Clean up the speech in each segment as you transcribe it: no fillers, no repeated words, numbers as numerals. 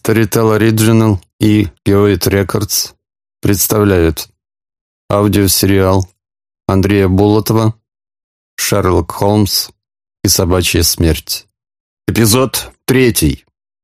Storytel Original и Geoid Records представляют аудиосериал Андрея Болотова «Шерлок Холмс и собачья смерть». Эпизод 3.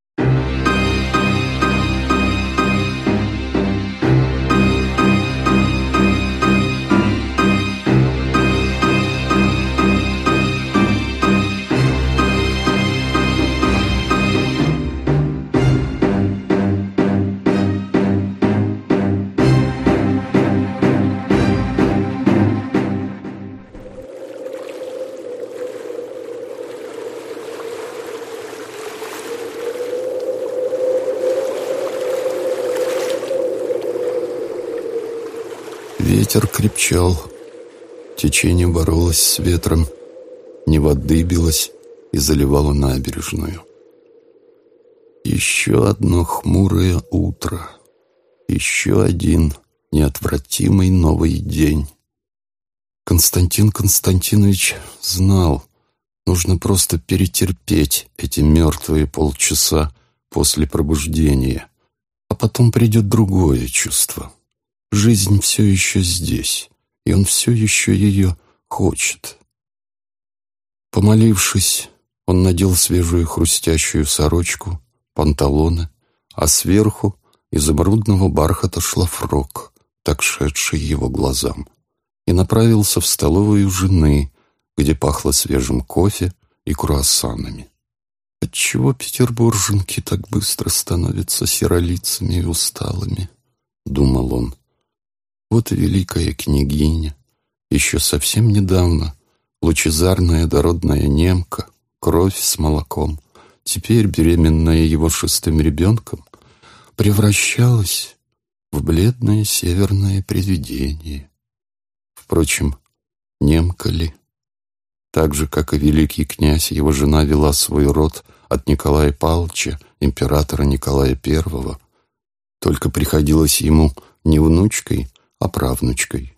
Ветер крепчал, течение боролось с ветром, Нева дыбилась и заливала набережную. Еще одно хмурое утро, еще один неотвратимый новый день. Константин Константинович знал, нужно просто перетерпеть эти мертвые полчаса после пробуждения, а потом придет другое чувство. Жизнь все еще здесь, и он все еще ее хочет. Помолившись, он надел свежую хрустящую сорочку, панталоны, а сверху изумрудного бархата шлафрок, так шедший его глазам, и направился в столовую жены, где пахло свежим кофе и круассанами. Отчего петербурженки так быстро становятся серолицами и усталыми, думал он. Вот и великая княгиня, еще совсем недавно лучезарная дородная немка, кровь с молоком, теперь беременная его 6-м ребенком, превращалась в бледное северное привидение. Впрочем, немка ли? Так же, как и великий князь, его жена вела свой род от Николая Павловича, императора Николая I, только приходилось ему не внучкой, а правнучкой.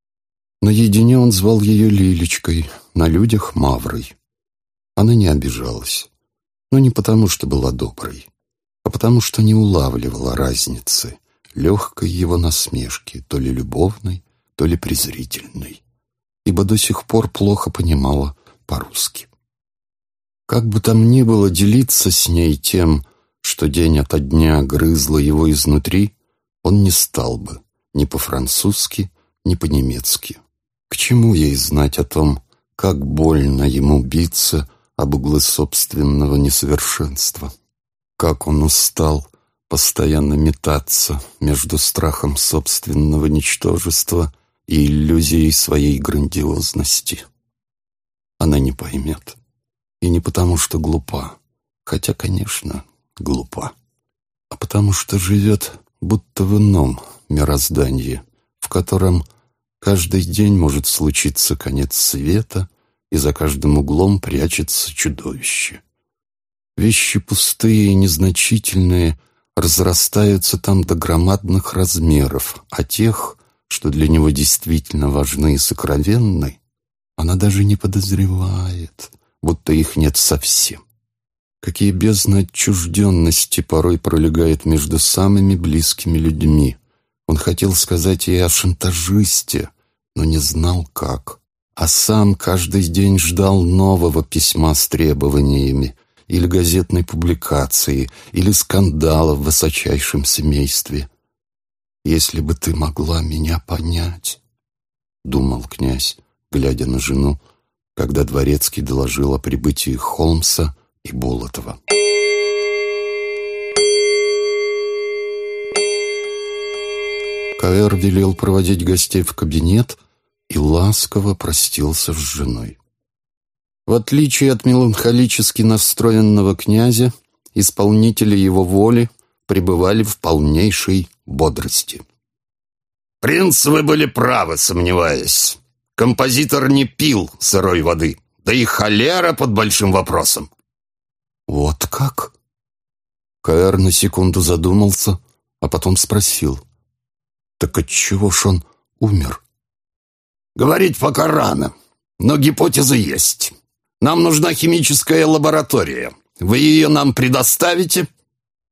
Наедине он звал ее Лилечкой, на людях Маврой. Она не обижалась, но не потому, что была доброй, а потому, что не улавливала разницы, легкой его насмешки, то ли любовной, то ли презрительной, ибо до сих пор плохо понимала по-русски. Как бы там ни было делиться с ней тем, что день ото дня грызло его изнутри, он не стал бы, ни по-французски, ни по-немецки. К чему ей знать о том, как больно ему биться об углы собственного несовершенства? Как он устал постоянно метаться между страхом собственного ничтожества и иллюзией своей грандиозности? Она не поймет. И не потому, что глупа, хотя, конечно, глупа, а потому что живет будто в ином мироздании, в котором каждый день может случиться конец света, и за каждым углом прячется чудовище. Вещи пустые и незначительные разрастаются там до громадных размеров, а тех, что для него действительно важны и сокровенны, она даже не подозревает, будто их нет совсем. Какие бездны отчужденности порой пролегают между самыми близкими людьми. Он хотел сказать ей о шантажисте, но не знал как. А сам каждый день ждал нового письма с требованиями, или газетной публикации, или скандала в высочайшем семействе. «Если бы ты могла меня понять», — думал князь, глядя на жену, когда дворецкий доложил о прибытии Холмса и Болотова. К.Р. велел проводить гостей в кабинет и ласково простился с женой. В отличие от меланхолически настроенного князя, исполнители его воли пребывали в полнейшей бодрости. «Принц, вы были правы, сомневаясь. Композитор не пил сырой воды, да и холера под большим вопросом». «Вот как?» К.Р. на секунду задумался, а потом спросил. «Так отчего ж он умер?» «Говорить пока рано, но гипотеза есть. Нам нужна химическая лаборатория. Вы ее нам предоставите?»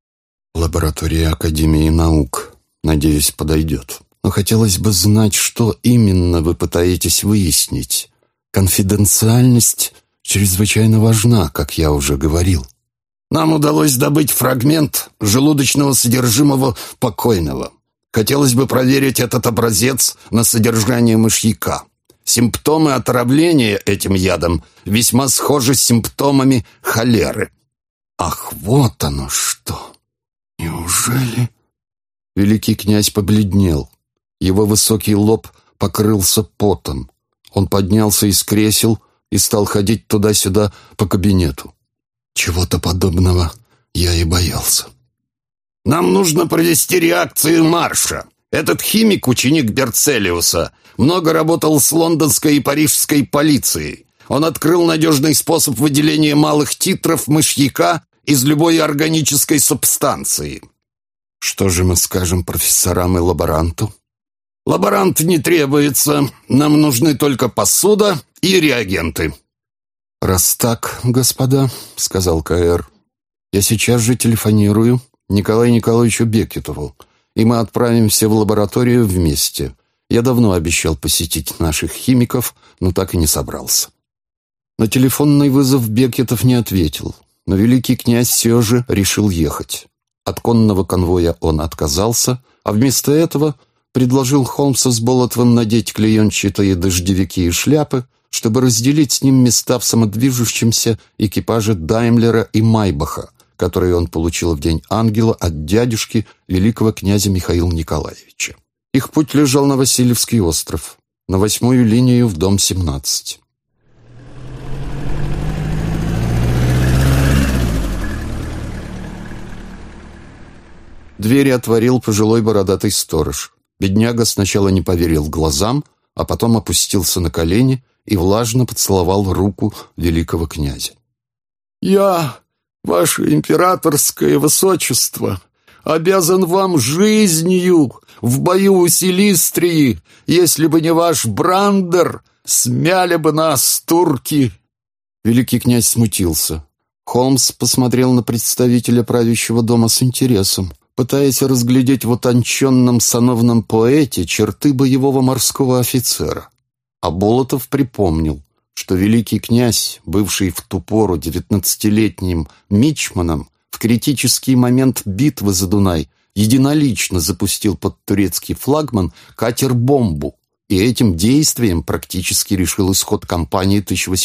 Лаборатория Академии наук. Надеюсь, подойдет. Но хотелось бы знать, что именно вы пытаетесь выяснить. Конфиденциальность чрезвычайно важна, как я уже говорил. Нам удалось добыть фрагмент желудочного содержимого покойного. Хотелось бы проверить этот образец на содержание мышьяка. Симптомы отравления этим ядом весьма схожи с симптомами холеры. Ах, вот оно что! Неужели? Великий князь побледнел. Его высокий лоб покрылся потом. Он поднялся из кресел и стал ходить туда-сюда по кабинету. Чего-то подобного я и боялся. Нам нужно провести реакцию Марша. Этот химик, ученик Берцелиуса, много работал с лондонской и парижской полицией. Он открыл надежный способ выделения малых титров мышьяка из любой органической субстанции. Что же мы скажем профессорам и лаборанту? Лаборант не требуется. Нам нужны только посуда и реагенты. «Раз так, господа», — сказал К.Р., — «я сейчас же телефонирую Николаю Николаевичу Бекетову, и мы отправимся в лабораторию вместе. Я давно обещал посетить наших химиков, но так и не собрался». На телефонный вызов Бекетов не ответил, но великий князь все же решил ехать. От конного конвоя он отказался, а вместо этого предложил Холмсу с Болотовым надеть клеенчатые дождевики и шляпы, чтобы разделить с ним места в самодвижущемся экипаже Даймлера и Майбаха, которые он получил в День Ангела от дядюшки великого князя Михаила Николаевича. Их путь лежал на Васильевский остров, на 8-ю линию в дом 17. Двери отворил пожилой бородатый сторож. Бедняга сначала не поверил глазам, а потом опустился на колени и влажно поцеловал руку великого князя. «Я, ваше императорское высочество, обязан вам жизнью в бою у Силистрии. Если бы не ваш Брандер, смяли бы нас турки». Великий князь смутился. Холмс посмотрел на представителя правящего дома с интересом, пытаясь разглядеть в утонченном сановном поэте черты боевого морского офицера. А Болотов припомнил, что великий князь, бывший в ту пору 19-летним мичманом, в критический момент битвы за Дунай единолично запустил под турецкий флагман катер-бомбу и этим действием практически решил исход кампании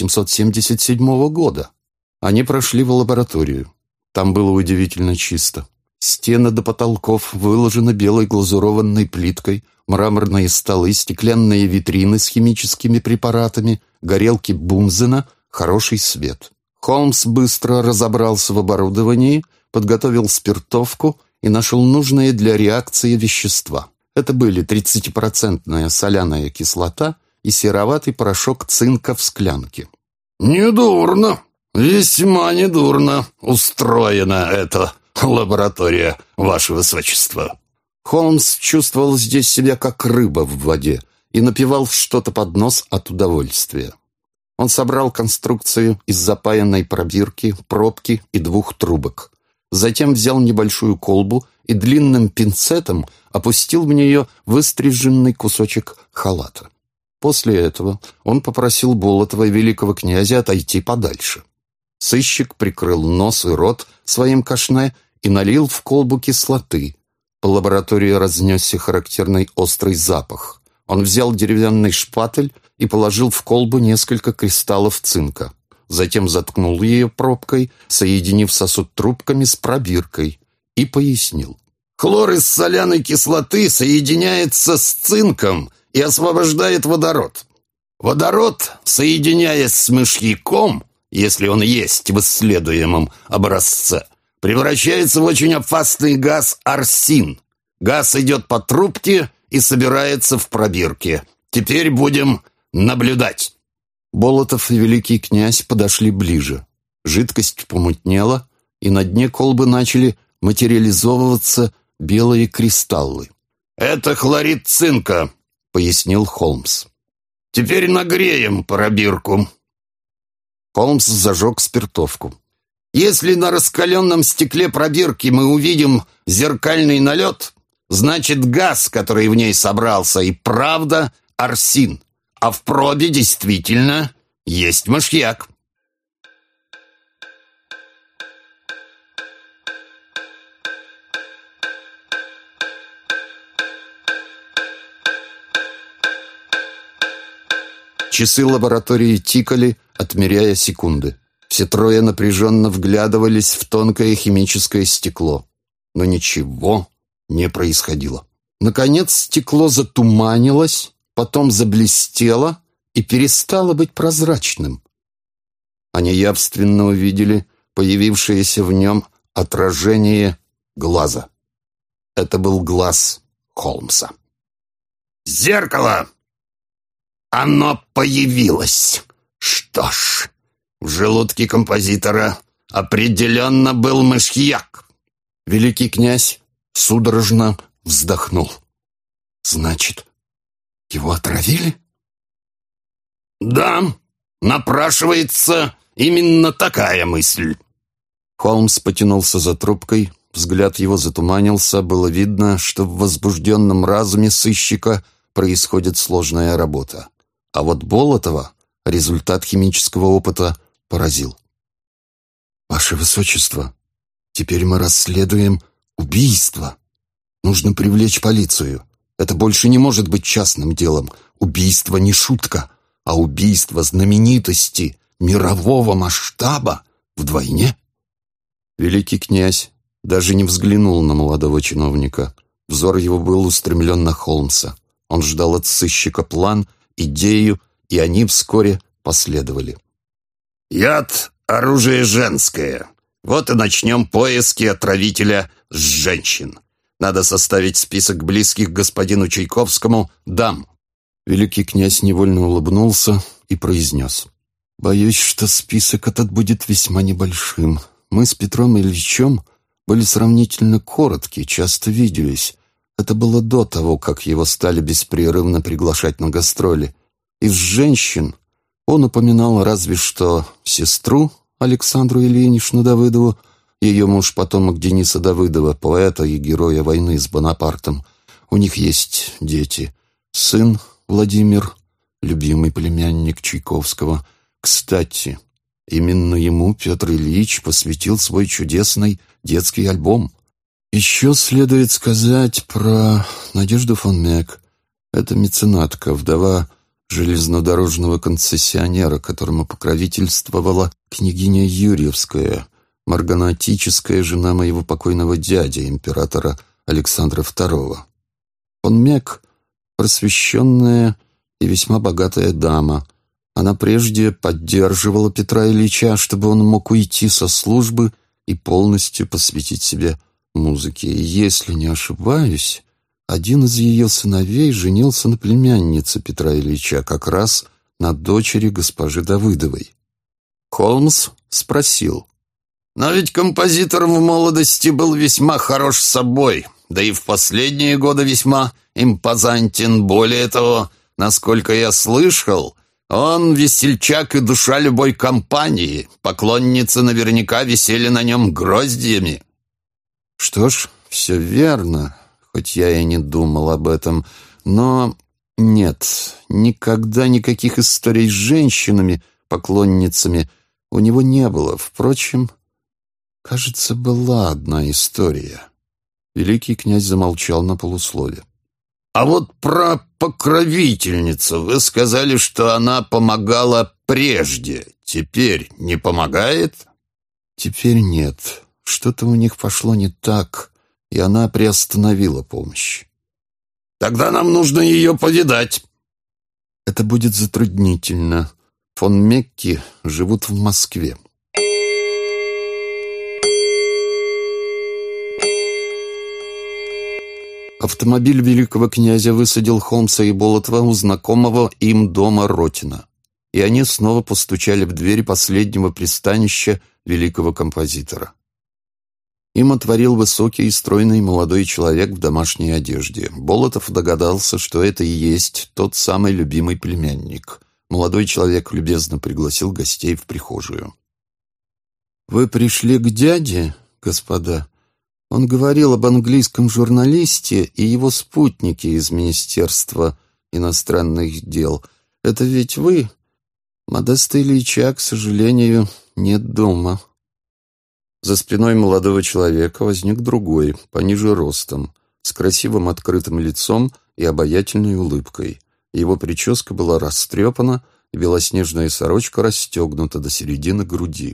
1877 года. Они прошли в лабораторию. Там было удивительно чисто. Стены до потолков выложены белой глазурованной плиткой, мраморные столы, стеклянные витрины с химическими препаратами, горелки Бунзена, хороший свет. Холмс быстро разобрался в оборудовании, подготовил спиртовку и нашел нужные для реакции вещества. Это были 30% соляная кислота и сероватый порошок цинка в склянке. «Недурно, весьма недурно устроена эта лаборатория, ваше высочество». Холмс чувствовал здесь себя как рыба в воде и напевал что-то под нос от удовольствия. Он собрал конструкцию из запаянной пробирки, пробки и 2 трубок. Затем взял небольшую колбу и длинным пинцетом опустил в нее выстриженный кусочек халата. После этого он попросил Болотова и великого князя отойти подальше. Сыщик прикрыл нос и рот своим кашне и налил в колбу кислоты. По лаборатории разнесся характерный острый запах. Он взял деревянный шпатель и положил в колбу несколько кристаллов цинка. Затем заткнул ее пробкой, соединив сосуд трубками с пробиркой, и пояснил. «Хлор из соляной кислоты соединяется с цинком и освобождает водород. Водород, соединяясь с мышьяком, если он есть в исследуемом образце, превращается в очень опасный газ арсин. Газ идет по трубке и собирается в пробирке. Теперь будем наблюдать». Болотов и великий князь подошли ближе. Жидкость помутнела, и на дне колбы начали материализовываться белые кристаллы. «Это хлорид цинка», — пояснил Холмс. «Теперь нагреем пробирку». Холмс зажег спиртовку. Если на раскаленном стекле пробирки мы увидим зеркальный налет, значит, газ, который в ней собрался, и правда арсин, а в пробе действительно есть мышьяк. Часы лаборатории тикали, отмеряя секунды. Все трое напряженно вглядывались в тонкое химическое стекло. Но ничего не происходило. Наконец стекло затуманилось, потом заблестело и перестало быть прозрачным. Они явственно увидели появившееся в нем отражение глаза. Это был глаз Холмса. «Зеркало! Оно появилось! Что ж, в желудке композитора определенно был мышьяк!» Великий князь судорожно вздохнул. «Значит, его отравили?» «Да, напрашивается именно такая мысль». Холмс потянулся за трубкой, взгляд его затуманился, было видно, что в возбужденном разуме сыщика происходит сложная работа. А вот Болотова результат химического опыта поразил. «Ваше Высочество, теперь мы расследуем убийство. Нужно привлечь полицию. Это больше не может быть частным делом. Убийство не шутка, а убийство знаменитости мирового масштаба вдвойне». Великий князь даже не взглянул на молодого чиновника. Взор его был устремлен на Холмса. Он ждал от сыщика план, идею, и они вскоре последовали. «Яд — оружие женское. Вот и начнем поиски отравителя с женщин. Надо составить список близких господину Чайковскому дам». Великий князь невольно улыбнулся и произнес: «Боюсь, что список этот будет весьма небольшим. Мы с Петром Ильичем были сравнительно коротки, часто виделись. Это было до того, как его стали беспрерывно приглашать на гастроли. Из женщин он упоминал разве что сестру Александру Ильиничну Давыдову, ее муж потомок Дениса Давыдова, поэта и героя войны с Бонапартом. У них есть дети. Сын Владимир, любимый племянник Чайковского. Кстати, именно ему Петр Ильич посвятил свой чудесный детский альбом. Еще следует сказать про Надежду фон Мек. Это меценатка, вдова железнодорожного концессионера, которому покровительствовала княгиня Юрьевская, марганатическая жена моего покойного дяди, императора Александра II. Фон Мек — просвещенная и весьма богатая дама. Она прежде поддерживала Петра Ильича, чтобы он мог уйти со службы и полностью посвятить себя музыке. И, если не ошибаюсь, один из ее сыновей женился на племяннице Петра Ильича, как раз на дочери госпожи Давыдовой. Холмс спросил: «Но ведь композитор в молодости был весьма хорош собой, да и в последние годы весьма импозантен. Более того, насколько я слышал, он весельчак и душа любой компании. Поклонницы наверняка висели на нем гроздьями». Что ж, все верно, хоть я и не думал об этом, но нет, никогда никаких историй с женщинами, поклонницами у него не было. Впрочем, кажется, была одна история. Великий князь замолчал на полуслове. «А вот про покровительницу вы сказали, что она помогала прежде. Теперь не помогает?» «Теперь нет. Что-то у них пошло не так, и она приостановила помощь». «Тогда нам нужно ее повидать». «Это будет затруднительно. Фон Мекки живут в Москве». Автомобиль великого князя высадил Холмса и Болотова у знакомого им дома Ротина, и они снова постучали в дверь последнего пристанища великого композитора. Им отворил высокий и стройный молодой человек в домашней одежде. Болотов догадался, что это и есть тот самый любимый племянник. Молодой человек любезно пригласил гостей в прихожую. «Вы пришли к дяде, господа?» Он говорил об английском журналисте и его спутнике из Министерства иностранных дел. «Это ведь вы? Модеста Ильича, к сожалению, нет дома». За спиной молодого человека возник другой, пониже ростом, с красивым открытым лицом и обаятельной улыбкой. Его прическа была растрепана, и белоснежная сорочка расстегнута до середины груди.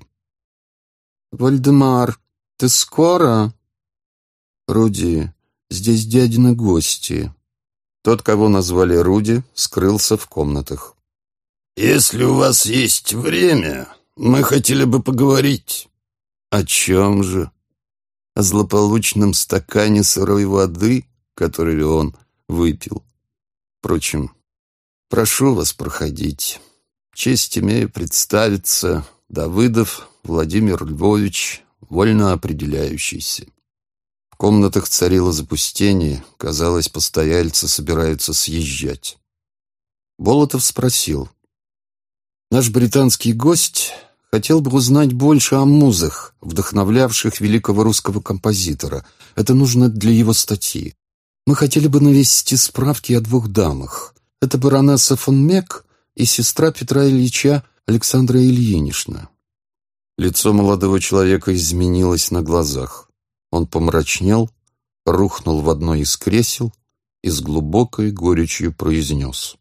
«Вальдемар, ты скоро?» «Руди, здесь дядины гости». Тот, кого назвали Руди, скрылся в комнатах. «Если у вас есть время, мы хотели бы поговорить». «О чем же? О злополучном стакане сырой воды, который он выпил. Впрочем, прошу вас проходить. Честь имею представиться, Давыдов Владимир Львович, вольно определяющийся». В комнатах царило запустение, казалось, постояльцы собираются съезжать. Болотов спросил: «Наш британский гость хотел бы узнать больше о музах, вдохновлявших великого русского композитора. Это нужно для его статьи. Мы хотели бы навести справки о двух дамах. Это баронесса фон Мек и сестра Петра Ильича Александра Ильинична». Лицо молодого человека изменилось на глазах. Он помрачнел, рухнул в одно из кресел и с глубокой горечью произнес: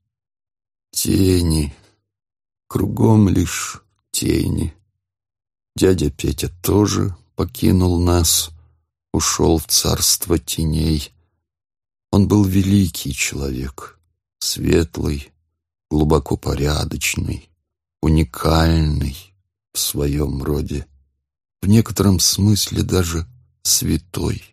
«Тени, кругом лишь тени. Дядя Петя тоже покинул нас, ушел в царство теней. Он был великий человек, светлый, глубоко порядочный, уникальный в своем роде, в некотором смысле даже святой.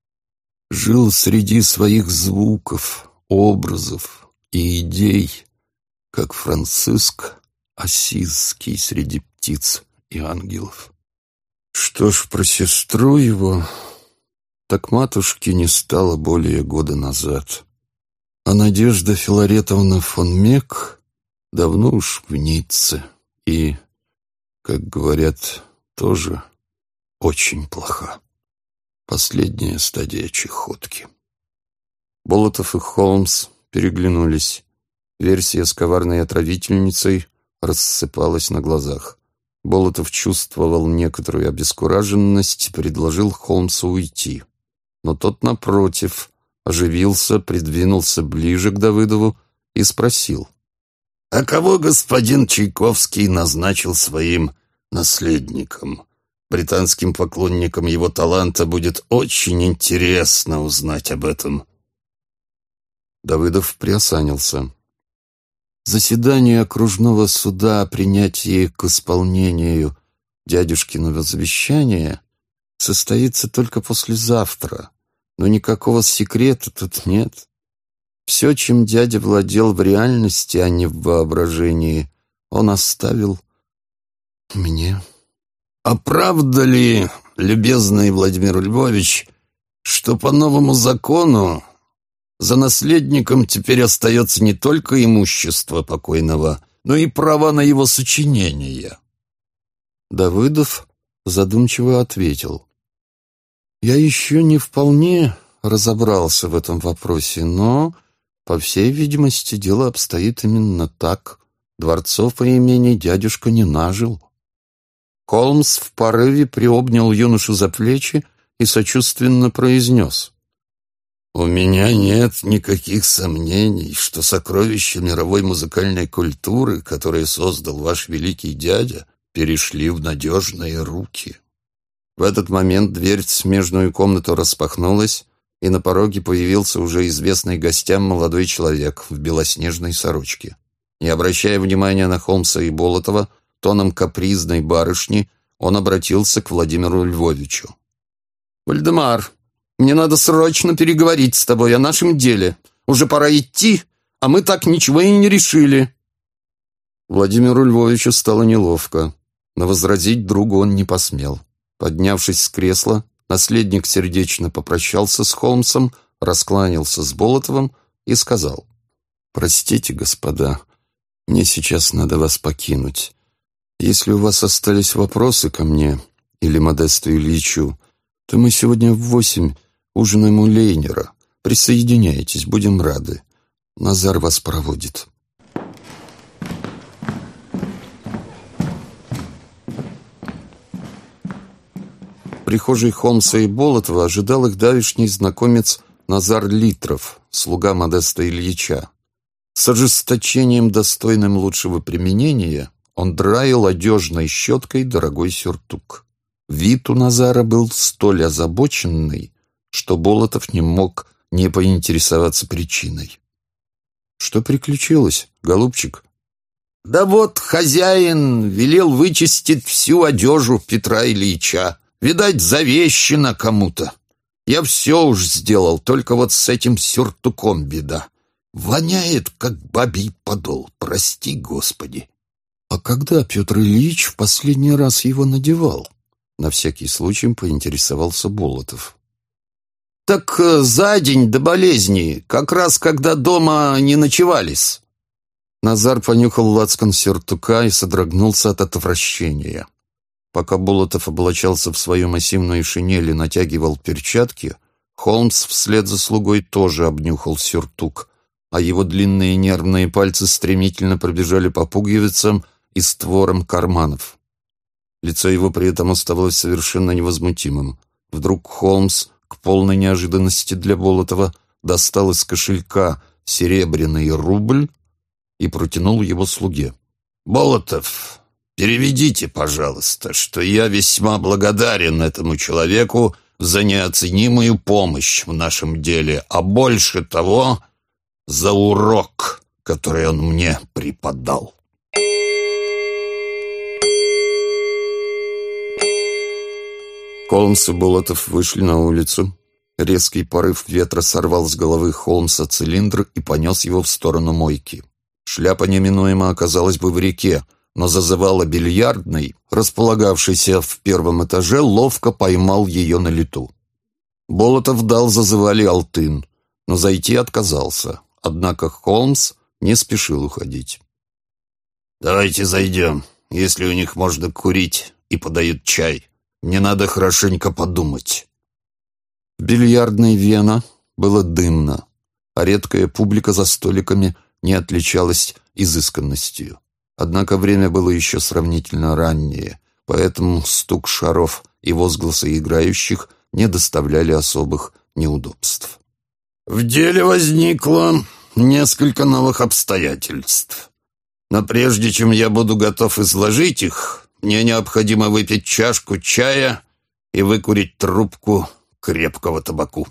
Жил среди своих звуков, образов и идей, как Франциск Ассизский среди птиц и ангелов. Что ж, про сестру его, так матушки не стало более года назад. А Надежда Филаретовна фон Мек давно уж в Ницце и, как говорят, тоже очень плоха. Последняя стадия чехотки». Болотов и Холмс переглянулись. Версия с коварной отравительницей рассыпалась на глазах. Болотов чувствовал некоторую обескураженность и предложил Холмсу уйти. Но тот, напротив, оживился, придвинулся ближе к Давыдову и спросил: «А кого господин Чайковский назначил своим наследником? Британским поклонникам его таланта будет очень интересно узнать об этом». Давыдов приосанился. «Заседание окружного суда о принятии к исполнению дядюшкиного завещания состоится только послезавтра, но никакого секрета тут нет. Все, чем дядя владел в реальности, а не в воображении, он оставил мне». «А правда ли, любезный Владимир Львович, что по новому закону за наследником теперь остается не только имущество покойного, но и права на его сочинения?» Давыдов задумчиво ответил: «Я еще не вполне разобрался в этом вопросе, но, по всей видимости, дело обстоит именно так. Дворцов и имений дядюшка не нажил». Холмс в порыве приобнял юношу за плечи и сочувственно произнес: «У меня нет никаких сомнений, что сокровища мировой музыкальной культуры, которые создал ваш великий дядя, перешли в надежные руки». В этот момент дверь в смежную комнату распахнулась, и на пороге появился уже известный гостям молодой человек в белоснежной сорочке. Не обращая внимания на Холмса и Болотова, тоном капризной барышни он обратился к Владимиру Львовичу. «Вальдемар, мне надо срочно переговорить с тобой о нашем деле. Уже пора идти, а мы так ничего и не решили». Владимиру Львовичу стало неловко, но возразить другу он не посмел. Поднявшись с кресла, наследник сердечно попрощался с Холмсом, раскланялся с Болотовым и сказал: «Простите, господа, мне сейчас надо вас покинуть. Если у вас остались вопросы ко мне, или Модесту Ильичу, то мы сегодня в 8 ужинаем у Лейнера. Присоединяйтесь, будем рады. Назар вас проводит». В прихожей Холмса и Болотова ожидал их давишний знакомец Назар Литров, слуга Модеста Ильича. С ожесточением, достойным лучшего применения, он драил одежной щеткой дорогой сюртук. Вид у Назара был столь озабоченный, что Болотов не мог не поинтересоваться причиной. «Что приключилось, голубчик?» «Да вот хозяин велел вычистить всю одежу Петра Ильича. Видать, завещено кому-то. Я все уж сделал, только вот с этим сюртуком беда. Воняет, как бабий подол, прости Господи». «А когда Петр Ильич в последний раз его надевал?» На всякий случай поинтересовался Болотов. «Так за день до болезни, как раз когда дома не ночевались». Назар понюхал лацкан сюртука и содрогнулся от отвращения. Пока Болотов облачался в свою массивную шинель и натягивал перчатки, Холмс вслед за слугой тоже обнюхал сюртук, а его длинные нервные пальцы стремительно пробежали по пуговицам и створам карманов. Лицо его при этом оставалось совершенно невозмутимым. Вдруг Холмс, к полной неожиданности для Болотова, достал из кошелька серебряный рубль и протянул его слуге. «Болотов, переведите, пожалуйста, что я весьма благодарен этому человеку за неоценимую помощь в нашем деле, а больше того, за урок, который он мне преподал». Холмс и Болотов вышли на улицу. Резкий порыв ветра сорвал с головы Холмса цилиндр и понес его в сторону мойки. Шляпа неминуемо оказалась бы в реке, но зазывало бильярдной, располагавшийся в первом этаже, ловко поймал ее на лету. Болотов дал зазывали алтын, но зайти отказался, однако Холмс не спешил уходить. «Давайте зайдем, если у них можно курить и подают чай. Мне надо хорошенько подумать». В бильярдной Вена было дымно, а редкая публика за столиками не отличалась изысканностью. Однако время было еще сравнительно раннее, поэтому стук шаров и возгласы играющих не доставляли особых неудобств. «В деле возникло несколько новых обстоятельств. Но прежде чем я буду готов изложить их, мне необходимо выпить чашку чая и выкурить трубку крепкого табаку».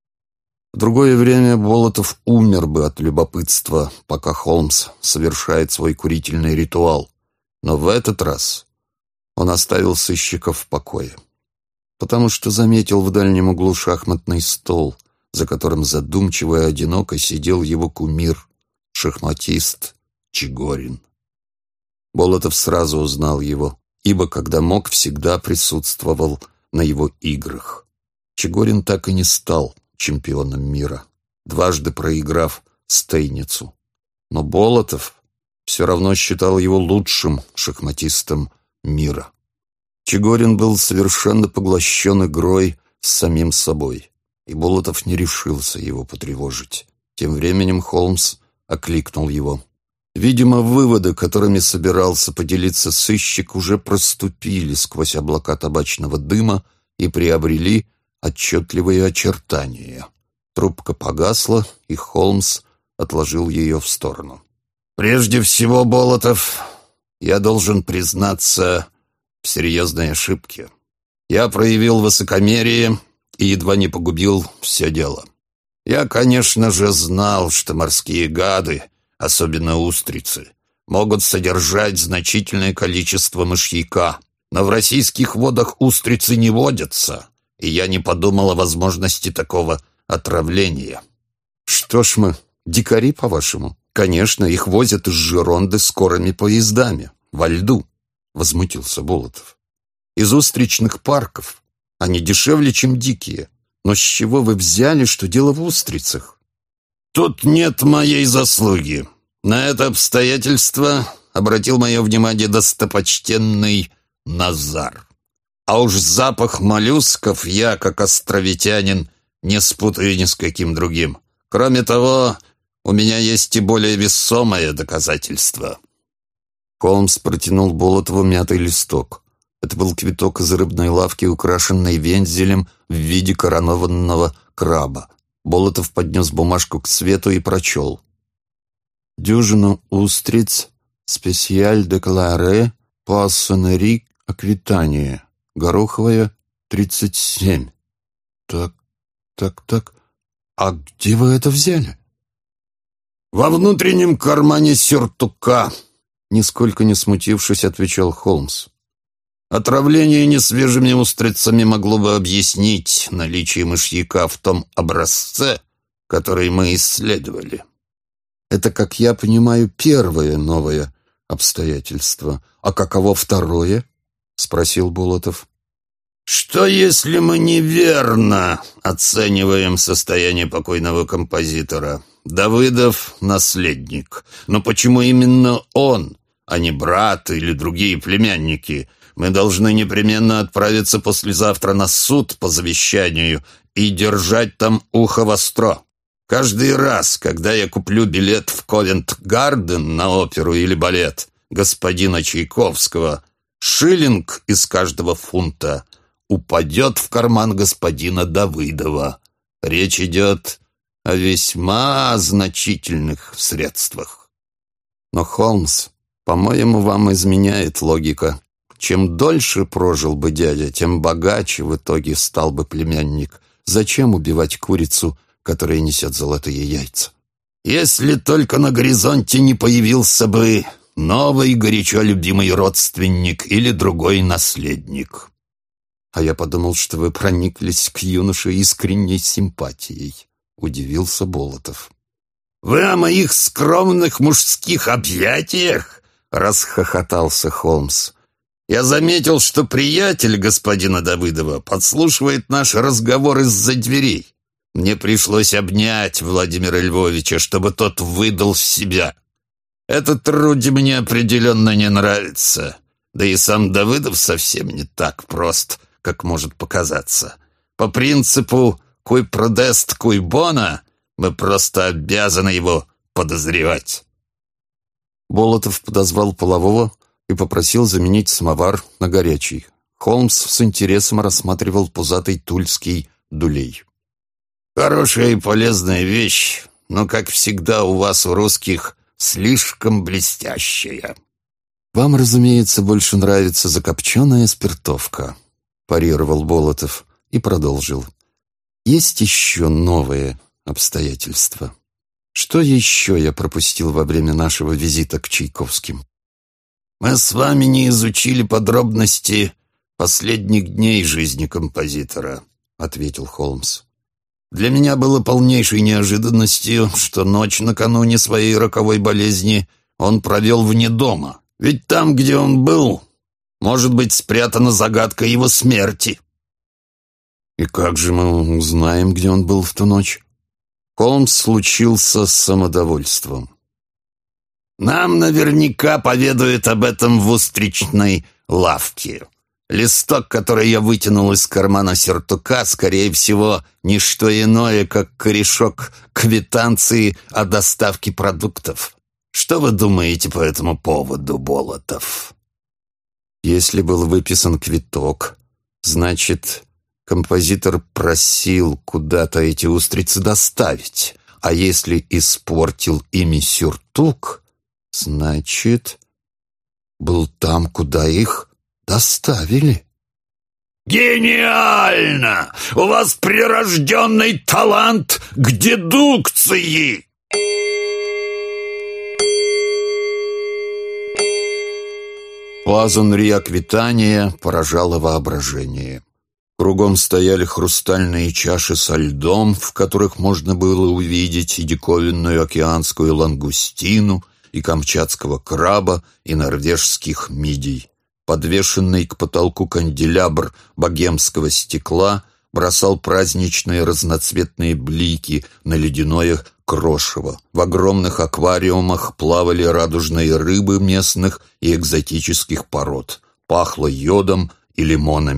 В другое время Болотов умер бы от любопытства, пока Холмс совершает свой курительный ритуал. Но в этот раз он оставил сыщика в покое, потому что заметил в дальнем углу шахматный стол, за которым задумчиво и одиноко сидел его кумир, шахматист Чигорин. Болотов сразу узнал его, ибо, когда мог, всегда присутствовал на его играх. Чигорин так и не стал чемпионом мира, дважды проиграв Стейницу. Но Болотов все равно считал его лучшим шахматистом мира. Чигорин был совершенно поглощен игрой с самим собой, и Болотов не решился его потревожить. Тем временем Холмс окликнул его. Видимо, выводы, которыми собирался поделиться сыщик, уже проступили сквозь облака табачного дыма и приобрели отчетливые очертания. Трубка погасла, и Холмс отложил ее в сторону. «Прежде всего, Болотов, я должен признаться в серьезной ошибке. Я проявил высокомерие и едва не погубил все дело. Я, конечно же, знал, что морские гады, особенно устрицы, могут содержать значительное количество мышьяка, но в российских водах устрицы не водятся, и я не подумал о возможности такого отравления». «Что ж мы, дикари, по-вашему? Конечно, их возят из Жеронды скорыми поездами, во льду», — возмутился Болотов. «Из устричных парков. Они дешевле, чем дикие. Но с чего вы взяли, что дело в устрицах?» «Тут нет моей заслуги. На это обстоятельство обратил мое внимание достопочтенный Назар. А уж запах моллюсков я, как островитянин, не спутаю ни с каким другим. Кроме того, у меня есть и более весомое доказательство». Холмс протянул Болотову мятый листок. Это был квиток из рыбной лавки, украшенный вензелем в виде коронованного краба. Болотов поднес бумажку к свету и прочел. «Дюжину устриц, специаль декларе, пассонери, Аквитания, Гороховая, 37. Так. А где вы это взяли?» «Во внутреннем кармане сюртука», — нисколько не смутившись, отвечал Холмс. «Отравление несвежими устрицами могло бы объяснить наличие мышьяка в том образце, который мы исследовали». «Это, как я понимаю, первое новое обстоятельство. А каково второе?» — спросил Болотов. «Что, если мы неверно оцениваем состояние покойного композитора? Давыдов — наследник. Но почему именно он, а не брат или другие племянники? Мы должны непременно отправиться послезавтра на суд по завещанию и держать там ухо востро. Каждый раз, когда я куплю билет в Ковент-Гарден на оперу или балет господина Чайковского, шиллинг из каждого фунта упадет в карман господина Давыдова. Речь идет о весьма значительных средствах». «Но, Холмс, по-моему, вам изменяет логика. Чем дольше прожил бы дядя, тем богаче в итоге стал бы племянник. Зачем убивать курицу, которая несет золотые яйца?» «Если только на горизонте не появился бы новый горячо любимый родственник или другой наследник». «А я подумал, что вы прониклись к юноше искренней симпатией», — удивился Болотов. «Вы о моих скромных мужских объятиях?» — расхохотался Холмс. «Я заметил, что приятель господина Давыдова подслушивает наш разговор из-за дверей. Мне пришлось обнять Владимира Львовича, чтобы тот выдал себя. Этот Руди мне определенно не нравится. Да и сам Давыдов совсем не так прост, как может показаться. По принципу «куй продест, куй бона» мы просто обязаны его подозревать». Болотов подозвал полового и попросил заменить самовар на горячий. Холмс с интересом рассматривал пузатый тульский дулей. «Хорошая и полезная вещь, но, как всегда, у вас, у русских, слишком блестящая». «Вам, разумеется, больше нравится закопченная спиртовка», — парировал Болотов и продолжил. «Есть еще новые обстоятельства. Что еще я пропустил во время нашего визита к Чайковским?» «Мы с вами не изучили подробности последних дней жизни композитора», — ответил Холмс. «Для меня было полнейшей неожиданностью, что ночь накануне своей роковой болезни он провел вне дома. Ведь там, где он был, может быть спрятана загадка его смерти». «И как же мы узнаем, где он был в ту ночь?» Холмс случился с самодовольством. «Нам наверняка поведают об этом в устричной лавке. Листок, который я вытянул из кармана сюртука, скорее всего, не что иное, как корешок квитанции о доставке продуктов. Что вы думаете по этому поводу, Болотов?» «Если был выписан квиток, значит, композитор просил куда-то эти устрицы доставить. А если испортил ими сюртук, значит, был там, куда их доставили». «Гениально! У вас прирожденный талант к дедукции!» Пазанри Аквитания поражало воображение. Кругом стояли хрустальные чаши со льдом, в которых можно было увидеть и диковинную океанскую лангустину, и камчатского краба, и норвежских мидий. Подвешенный к потолку канделябр богемского стекла бросал праздничные разноцветные блики на ледяное крошево. В огромных аквариумах плавали радужные рыбы местных и экзотических пород. Пахло йодом и лимонами.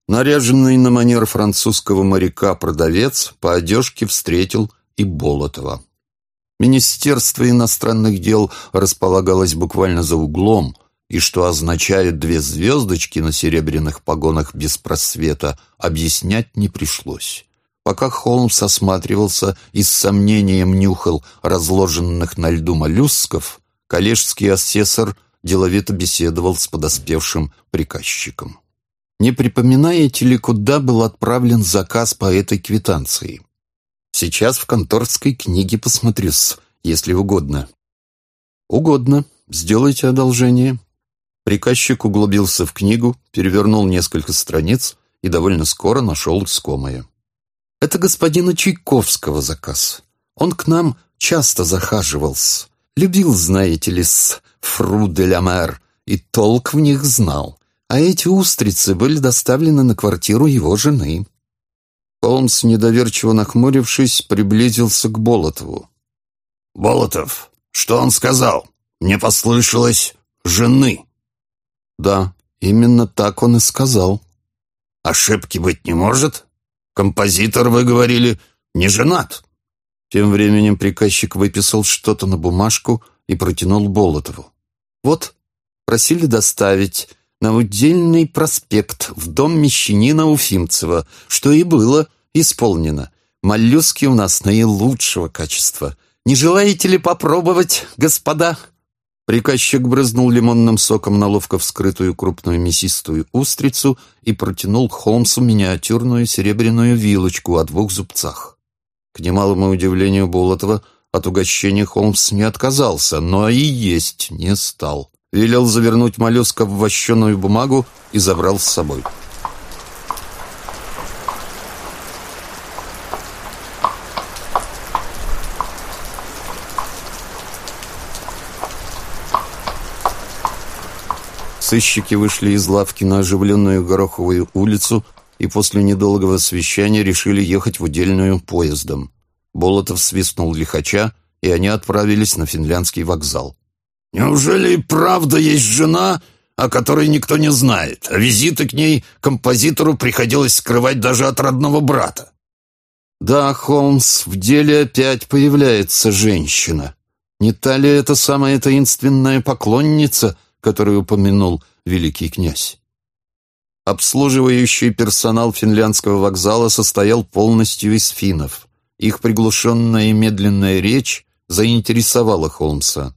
Наряженный на манер французского моряка продавец по одежке встретил и Болотова. Министерство иностранных дел располагалось буквально за углом, и что означают 2 звездочки на серебряных погонах без просвета, объяснять не пришлось. Пока Холмс осматривался и с сомнением нюхал разложенных на льду моллюсков, коллежский асессор деловито беседовал с подоспевшим приказчиком. «Не припоминаете ли, куда был отправлен заказ по этой квитанции? Сейчас в конторской книге посмотрю-с, если угодно». «Угодно. Сделайте одолжение». Приказчик углубился в книгу, перевернул несколько страниц и довольно скоро нашел искомое. «Это господина Чайковского заказ. Он к нам часто захаживал-с. Любил, знаете ли, с фру де ля мер, и толк в них знал. А эти устрицы были доставлены на квартиру его жены». Холмс, недоверчиво нахмурившись, приблизился к Болотову. «Болотов, что он сказал? Мне послышалось жены». «Да, именно так он и сказал». «Ошибки быть не может? Композитор, вы говорили, не женат». Тем временем приказчик выписал что-то на бумажку и протянул Болотову. «Вот, просили доставить на Удельный проспект в дом мещанина Уфимцева, что и было исполнено. Моллюски у нас наилучшего качества. Не желаете ли попробовать, господа?» Приказчик брызнул лимонным соком на ловко вскрытую крупную мясистую устрицу и протянул Холмсу миниатюрную серебряную вилочку о 2 зубцах. К немалому удивлению Болотова, от угощения Холмс не отказался, но и есть не стал. Велел завернуть моллюска в вощеную бумагу и забрал с собой. Сыщики вышли из лавки на оживленную Гороховую улицу и после недолгого совещания решили ехать в Удельную поездом. Болотов свистнул лихача, и они отправились на Финляндский вокзал. «Неужели и правда есть жена, о которой никто не знает, а визиты к ней композитору приходилось скрывать даже от родного брата?» «Да, Холмс, в деле опять появляется женщина. Не та ли это самая таинственная поклонница, которую упомянул великий князь?» Обслуживающий персонал финляндского вокзала состоял полностью из финнов. Их приглушенная и медленная речь заинтересовала Холмса.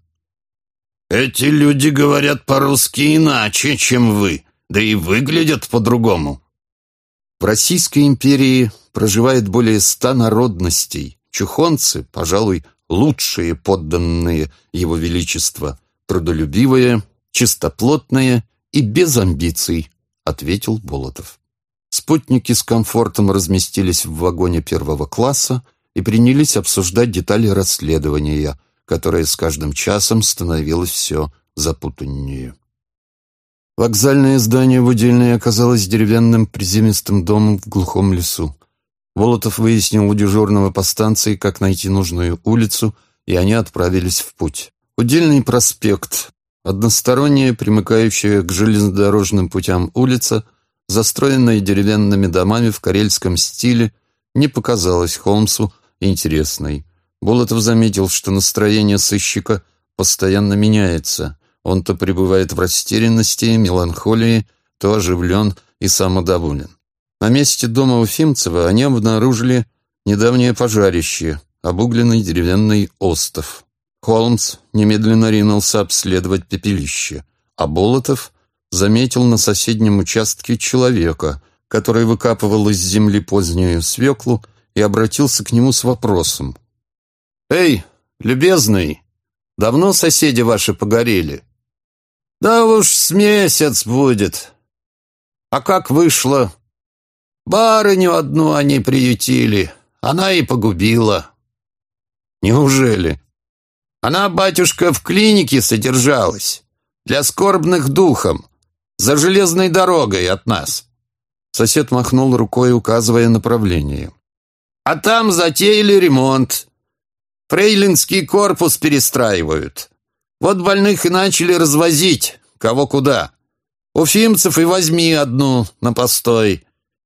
«Эти люди говорят по-русски иначе, чем вы, да и выглядят по-другому». В Российской империи проживает более 100 народностей. Чухонцы, пожалуй, лучшие подданные его величества, трудолюбивые, чистоплотные и без амбиций, ответил Болотов. Спутники с комфортом разместились в вагоне 1-го класса и принялись обсуждать детали расследования, которое с каждым часом становилось все запутаннее. Вокзальное здание в Удельной оказалось деревянным приземистым домом в глухом лесу. Болотов выяснил у дежурного по станции, как найти нужную улицу, и они отправились в путь. Удельный проспект, односторонняя, примыкающая к железнодорожным путям улица, застроенная деревянными домами в карельском стиле, не показалась Холмсу интересной. Болотов заметил, что настроение сыщика постоянно меняется. Он то пребывает в растерянности, меланхолии, то оживлен и самодоволен. На месте дома Уфимцева они обнаружили недавнее пожарище, обугленный деревянный остов. Холмс немедленно ринулся обследовать пепелище, а Болотов заметил на соседнем участке человека, который выкапывал из земли позднюю свеклу, и обратился к нему с вопросом. «Эй, любезный, давно соседи ваши погорели?» «Да уж с месяц будет». «А как вышло?» «Барыню одну они приютили, она и погубила». «Неужели?» «Она, батюшка, в клинике содержалась, для скорбных духом, за железной дорогой от нас». Сосед махнул рукой, указывая направление. «А там затеяли ремонт. Фрейлинский корпус перестраивают. Вот больных и начали развозить, кого куда. Уфимцев и возьми одну на постой.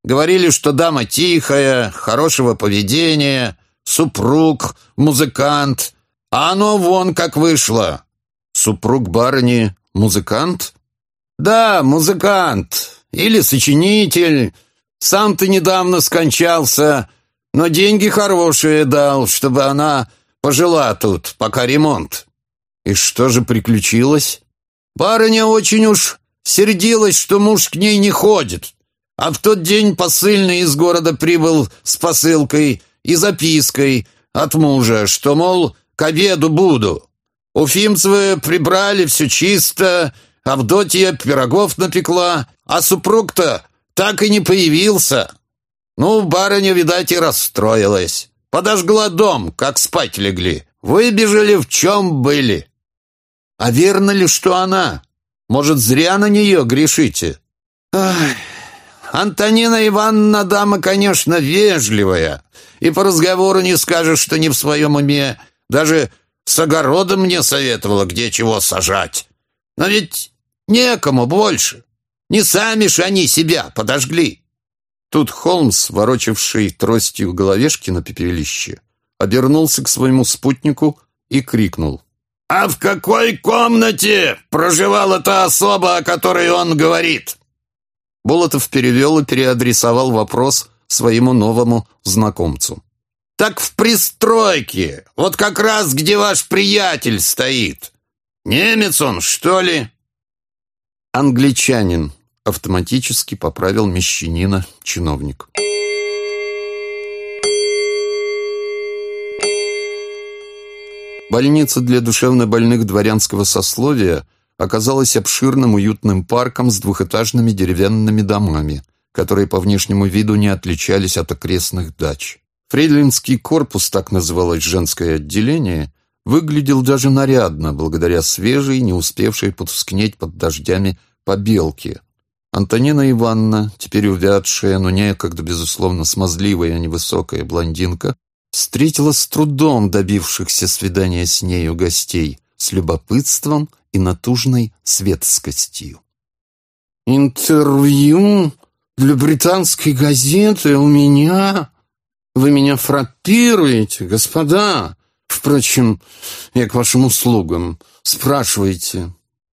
Говорили, что дама тихая, хорошего поведения, супруг, музыкант. А оно вон как вышло. Супруг барыни музыкант? Да, музыкант. Или сочинитель. Сам-то недавно скончался, но деньги хорошие дал, чтобы она пожила тут, пока ремонт. И что же приключилось? Барыня очень уж сердилась, что муж к ней не ходит. А в тот день посыльный из города прибыл с посылкой и запиской от мужа, что, мол, к обеду буду. Уфимцевы прибрали все чисто, Авдотья пирогов напекла, а супруг-то так и не появился. Ну, барыня, видать, и расстроилась. Подожгла дом, как спать легли. Выбежали, в чем были. А верно ли, что она? Может, зря на нее грешите? Ах, Антонина Ивановна дама, конечно, вежливая, и по разговору не скажешь, что не в своем уме. Даже с огородом мне советовала, где чего сажать. Но ведь некому больше. Не сами ж они себя подожгли. Тут Холмс, ворочавший тростью головешки на пепелище, обернулся к своему спутнику и крикнул: «А в какой комнате проживала та особа, о которой он говорит?» Болотов перевел и переадресовал вопрос своему новому знакомцу. «Так в пристройке, вот как раз где ваш приятель стоит. Немец он, что ли?» «Англичанин», — автоматически поправил мещанина чиновник. Больница для душевнобольных дворянского сословия оказалась обширным уютным парком с двухэтажными деревянными домами, которые по внешнему виду не отличались от окрестных дач. Фрейдлинский корпус, так называлось женское отделение, выглядел даже нарядно, благодаря свежей, не успевшей потускнеть под дождями побелке. Антонина Ивановна, теперь увядшая, но некогда, безусловно, смазливая, невысокая блондинка, встретила с трудом добившихся свидания с нею гостей, с любопытством и натужной светскостью. «Интервью для британской газеты у меня? Вы меня фраппируете, господа? Впрочем, я к вашим услугам. Спрашивайте».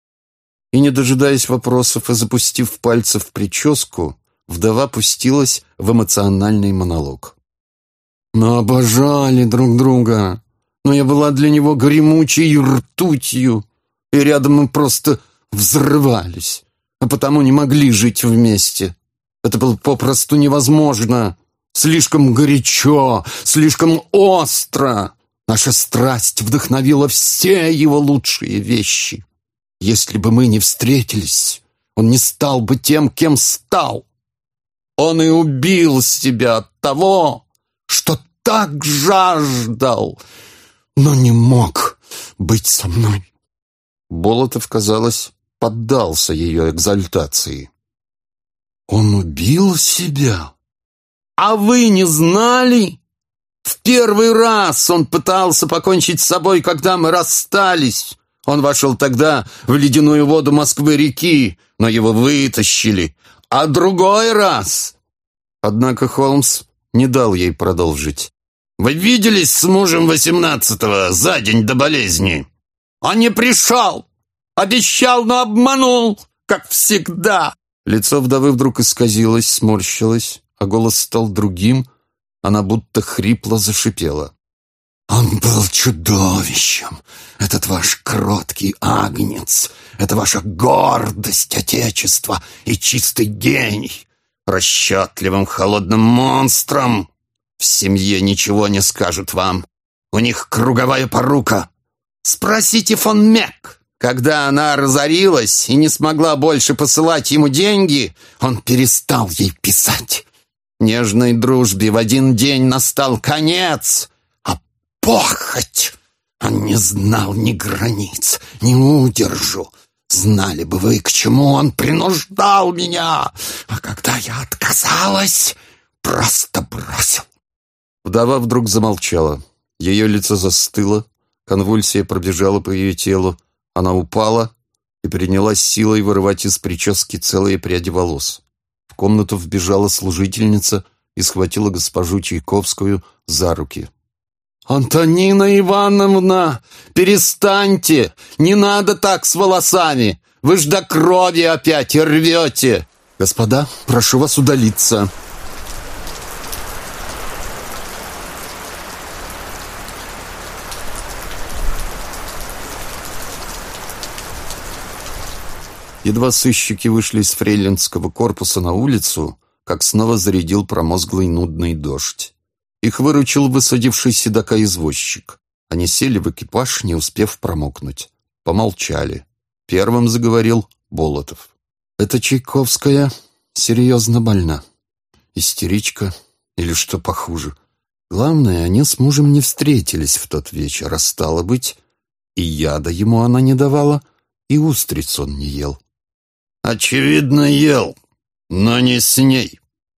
И, не дожидаясь вопросов и запустив пальцы в прическу, вдова пустилась в эмоциональный монолог. «Мы обожали друг друга, но я была для него гремучей ртутью, и рядом мы просто взрывались, а потому не могли жить вместе. Это было попросту невозможно. Слишком горячо, слишком остро. Наша страсть вдохновила все его лучшие вещи. Если бы мы не встретились, он не стал бы тем, кем стал. Он и убил себя от того, что так жаждал, но не мог быть со мной». Болотов, казалось, поддался ее экзальтации. «Он убил себя? А вы не знали? В первый раз он пытался покончить с собой, когда мы расстались. Он вошел тогда в ледяную воду Москвы-реки, но его вытащили. А другой раз...» Однако Холмс не дал ей продолжить. «Вы виделись с мужем 18-го, за день до болезни? Он не пришел! Обещал, но обманул, как всегда!» Лицо вдовы вдруг исказилось, сморщилось, а голос стал другим. Она будто хрипло зашипела. «Он был чудовищем, этот ваш кроткий агнец, это ваша гордость Отечества и чистый гений, расчетливым холодным монстром. В семье ничего не скажут вам, у них круговая порука. Спросите фон Мек». Когда она разорилась и не смогла больше посылать ему деньги, он перестал ей писать. Нежной дружбе в один день настал конец, а похоть! Он не знал ни границ, ни удержу. Знали бы вы, к чему он принуждал меня, а когда я отказалась, просто бросил». Вдова вдруг замолчала. Ее лицо застыло, конвульсия пробежала по ее телу. Она упала и принялась силой вырывать из прически целые пряди волос. В комнату вбежала служительница и схватила госпожу Чайковскую за руки. «Антонина Ивановна, перестаньте! Не надо так с волосами! Вы ж до крови опять рвете! Господа, прошу вас удалиться!» Едва сыщики вышли из фрейлинского корпуса на улицу, как снова зарядил промозглый нудный дождь. Их выручил высадивший седока извозчик. Они сели в экипаж, не успев промокнуть. Помолчали. Первым заговорил Болотов. «Эта Чайковская серьезно больна. Истеричка или что похуже. Главное, они с мужем не встретились в тот вечер, а стало быть, и яда ему она не давала, и устриц он не ел». «Очевидно, ел, но не с ней».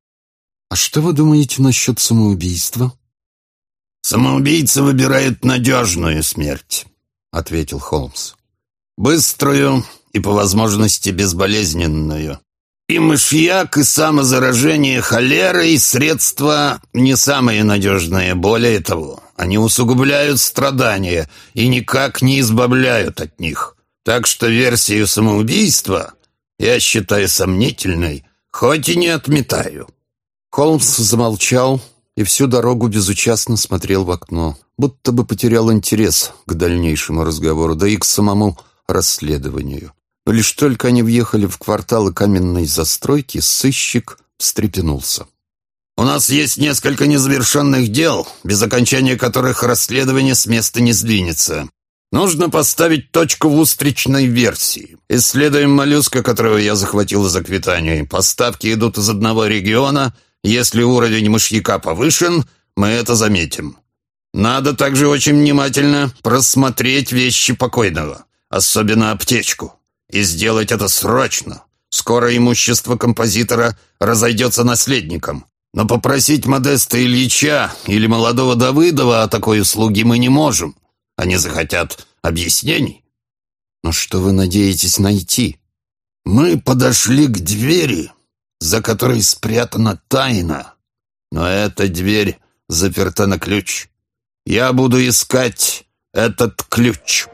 «А что вы думаете насчет самоубийства?» «Самоубийца выбирает надежную смерть», — ответил Холмс. «Быструю и, по возможности, безболезненную. И мышьяк, и самозаражение холерой — средства не самые надежные. Более того, они усугубляют страдания и никак не избавляют от них. Так что версию самоубийства я считаю сомнительной, хоть и не отметаю». Холмс замолчал и всю дорогу безучастно смотрел в окно, будто бы потерял интерес к дальнейшему разговору, да и к самому расследованию. Лишь только они въехали в кварталы каменной застройки, сыщик встрепенулся. «У нас есть несколько незавершенных дел, без окончания которых расследование с места не сдвинется. Нужно поставить точку в устричной версии. Исследуем моллюска, которого я захватил из Аквитании. Поставки идут из одного региона. Если уровень мышьяка повышен, мы это заметим. Надо также очень внимательно просмотреть вещи покойного, особенно аптечку. И сделать это срочно. Скоро имущество композитора разойдется наследникам. Но попросить Модеста Ильича или молодого Давыдова о такой услуге мы не можем. Они захотят объяснений». «Но что вы надеетесь найти?» «Мы подошли к двери, за которой спрятана тайна. Но эта дверь заперта на ключ. Я буду искать этот ключ».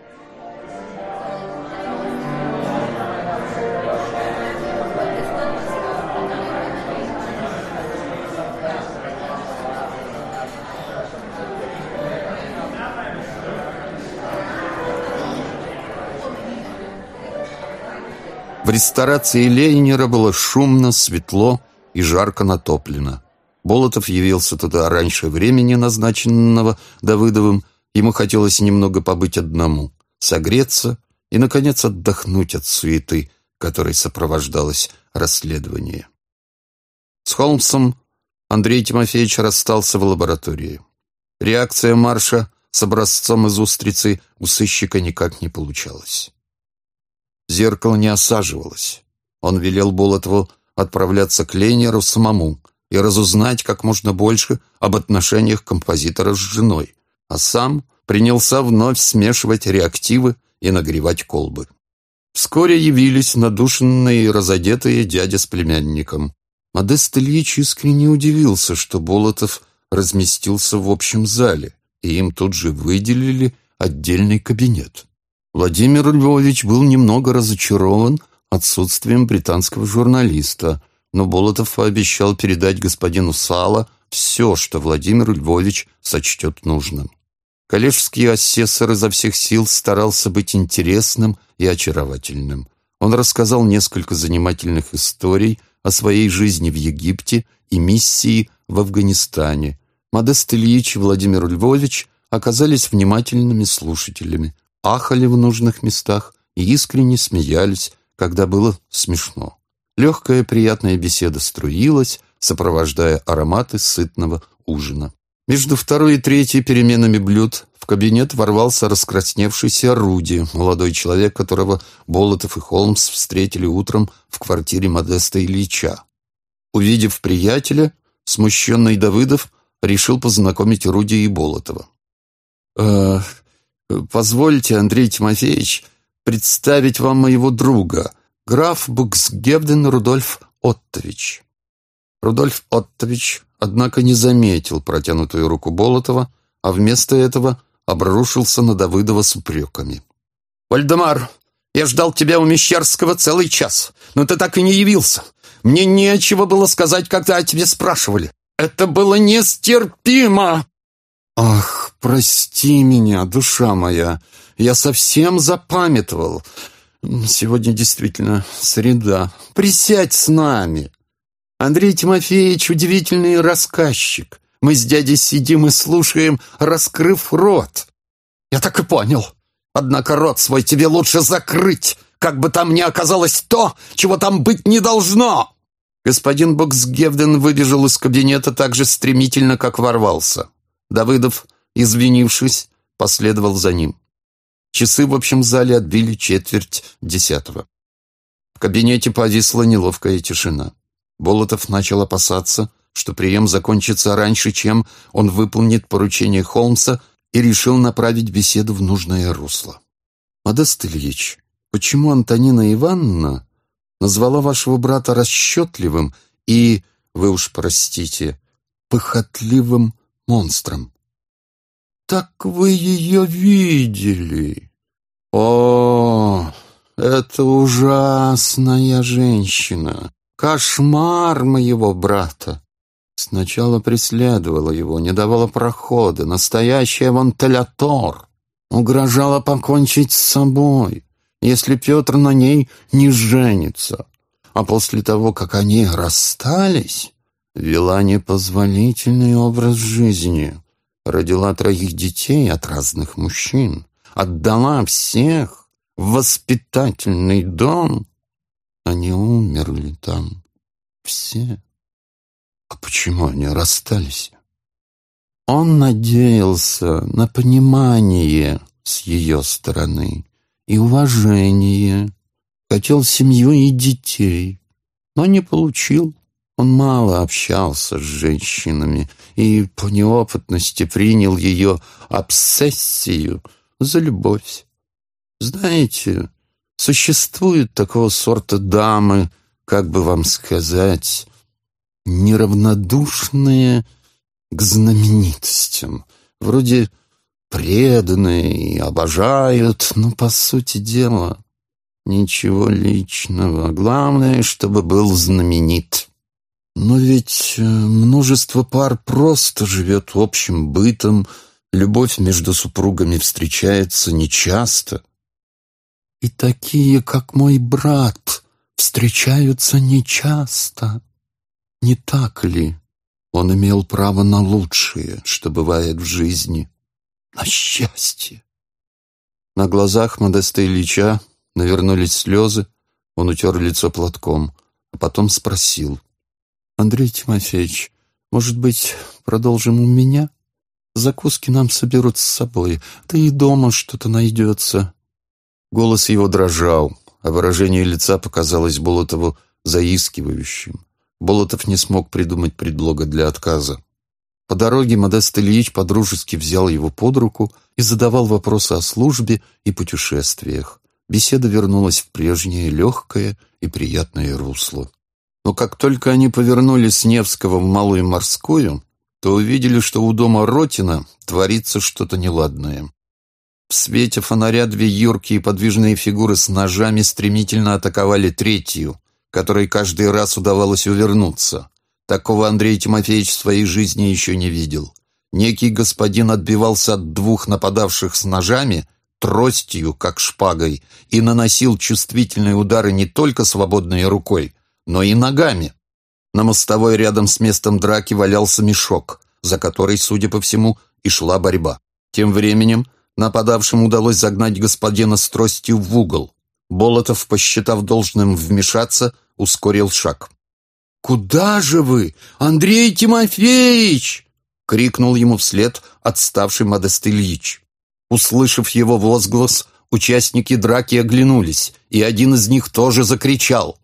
В ресторации Лейнера было шумно, светло и жарко натоплено. Болотов явился туда раньше времени, назначенного Давыдовым. Ему хотелось немного побыть одному, согреться и, наконец, отдохнуть от суеты, которой сопровождалось расследование. С Холмсом Андрей Тимофеевич расстался в лаборатории. Реакция Марша с образцом из устрицы у сыщика никак не получалась. Зеркало не осаживалось. Он велел Болотову отправляться к Лейнеру самому и разузнать как можно больше об отношениях композитора с женой, а сам принялся вновь смешивать реактивы и нагревать колбы. Вскоре явились надушенные и разодетые дядя с племянником. Модест Ильич искренне удивился, что Болотов разместился в общем зале, и им тут же выделили отдельный кабинет. Владимир Львович был немного разочарован отсутствием британского журналиста, но Болотов пообещал передать господину Сало все, что Владимир Львович сочтет нужным. Коллежский асессор изо всех сил старался быть интересным и очаровательным. Он рассказал несколько занимательных историй о своей жизни в Египте и миссии в Афганистане. Модест Ильич и Владимир Львович оказались внимательными слушателями, ахали в нужных местах и искренне смеялись, когда было смешно. Легкая приятная беседа струилась, сопровождая ароматы сытного ужина. Между второй и третьей переменами блюд в кабинет ворвался раскрасневшийся Руди, молодой человек, которого Болотов и Холмс встретили утром в квартире Модеста Ильича. Увидев приятеля, смущенный Давыдов решил познакомить Руди и Болотова. «Позвольте, Андрей Тимофеевич, представить вам моего друга, граф Буксгевден Рудольф Оттович». Рудольф Оттович, однако, не заметил протянутую руку Болотова, а вместо этого обрушился на Давыдова с упреками. «Вальдемар, я ждал тебя у Мещерского целый час, но ты так и не явился. Мне нечего было сказать, когда о тебе спрашивали. Это было нестерпимо!» «Ах, прости меня, душа моя, я совсем запамятовал. Сегодня действительно среда. Присядь с нами. Андрей Тимофеевич удивительный рассказчик. Мы с дядей сидим и слушаем, раскрыв рот». «Я так и понял. Однако рот свой тебе лучше закрыть, как бы там ни оказалось то, чего там быть не должно!» Господин Боксгевден выбежал из кабинета так же стремительно, как ворвался. Давыдов, извинившись, последовал за ним. Часы в общем зале отбили 9:45. В кабинете повисла неловкая тишина. Болотов начал опасаться, что прием закончится раньше, чем он выполнит поручение Холмса, и решил направить беседу в нужное русло. «Модест Ильич, почему Антонина Ивановна назвала вашего брата расчетливым и, вы уж простите, похотливым монстром?» «Так вы ее видели?» «О, это ужасная женщина, кошмар моего брата. Сначала преследовала его, не давала прохода, настоящая вентилятор. Угрожала покончить с собой, если Петр на ней не женится. А после того, как они расстались, вела непозволительный образ жизни, родила 3 детей от разных мужчин, отдала всех в воспитательный дом. Они умерли там все». «А почему они расстались?» Он надеялся на понимание с ее стороны и уважение, хотел семью и детей, но не получил. Он мало общался с женщинами и по неопытности принял ее обсессию за любовь. Знаете, существуют такого сорта дамы, как бы вам сказать, неравнодушные к знаменитостям, вроде преданные и обожают, но, по сути дела, ничего личного. Главное, чтобы был знаменит. Но ведь множество пар просто живет общим бытом, любовь между супругами встречается нечасто. И такие, как мой брат, встречаются нечасто. Не так ли? Он имел право на лучшее, что бывает в жизни, на счастье. На глазах Модеста Ильича навернулись слезы, он утер лицо платком, а потом спросил: «Андрей Тимофеевич, может быть, продолжим у меня? Закуски нам соберут с собой, да и дома что-то найдется». Голос его дрожал, а выражение лица показалось Болотову заискивающим. Болотов не смог придумать предлога для отказа. По дороге Модест Ильич подружески взял его под руку и задавал вопросы о службе и путешествиях. Беседа вернулась в прежнее легкое и приятное русло. Но как только они повернули с Невского в Малую Морскую, то увидели, что у дома Ротина творится что-то неладное. В свете фонаря 2 юркие подвижные фигуры с ножами стремительно атаковали 3-ю, которой каждый раз удавалось увернуться. Такого Андрей Тимофеевич в своей жизни еще не видел. Некий господин отбивался от 2 нападавших с ножами, тростью, как шпагой, и наносил чувствительные удары не только свободной рукой, но и ногами. На мостовой рядом с местом драки валялся мешок, за который, судя по всему, и шла борьба. Тем временем нападавшим удалось загнать господина с тростью в угол. Болотов, посчитав должным вмешаться, ускорил шаг. «Куда же вы, Андрей Тимофеевич?» — крикнул ему вслед отставший Модест Ильич. Услышав его возглас, участники драки оглянулись, и один из них тоже закричал: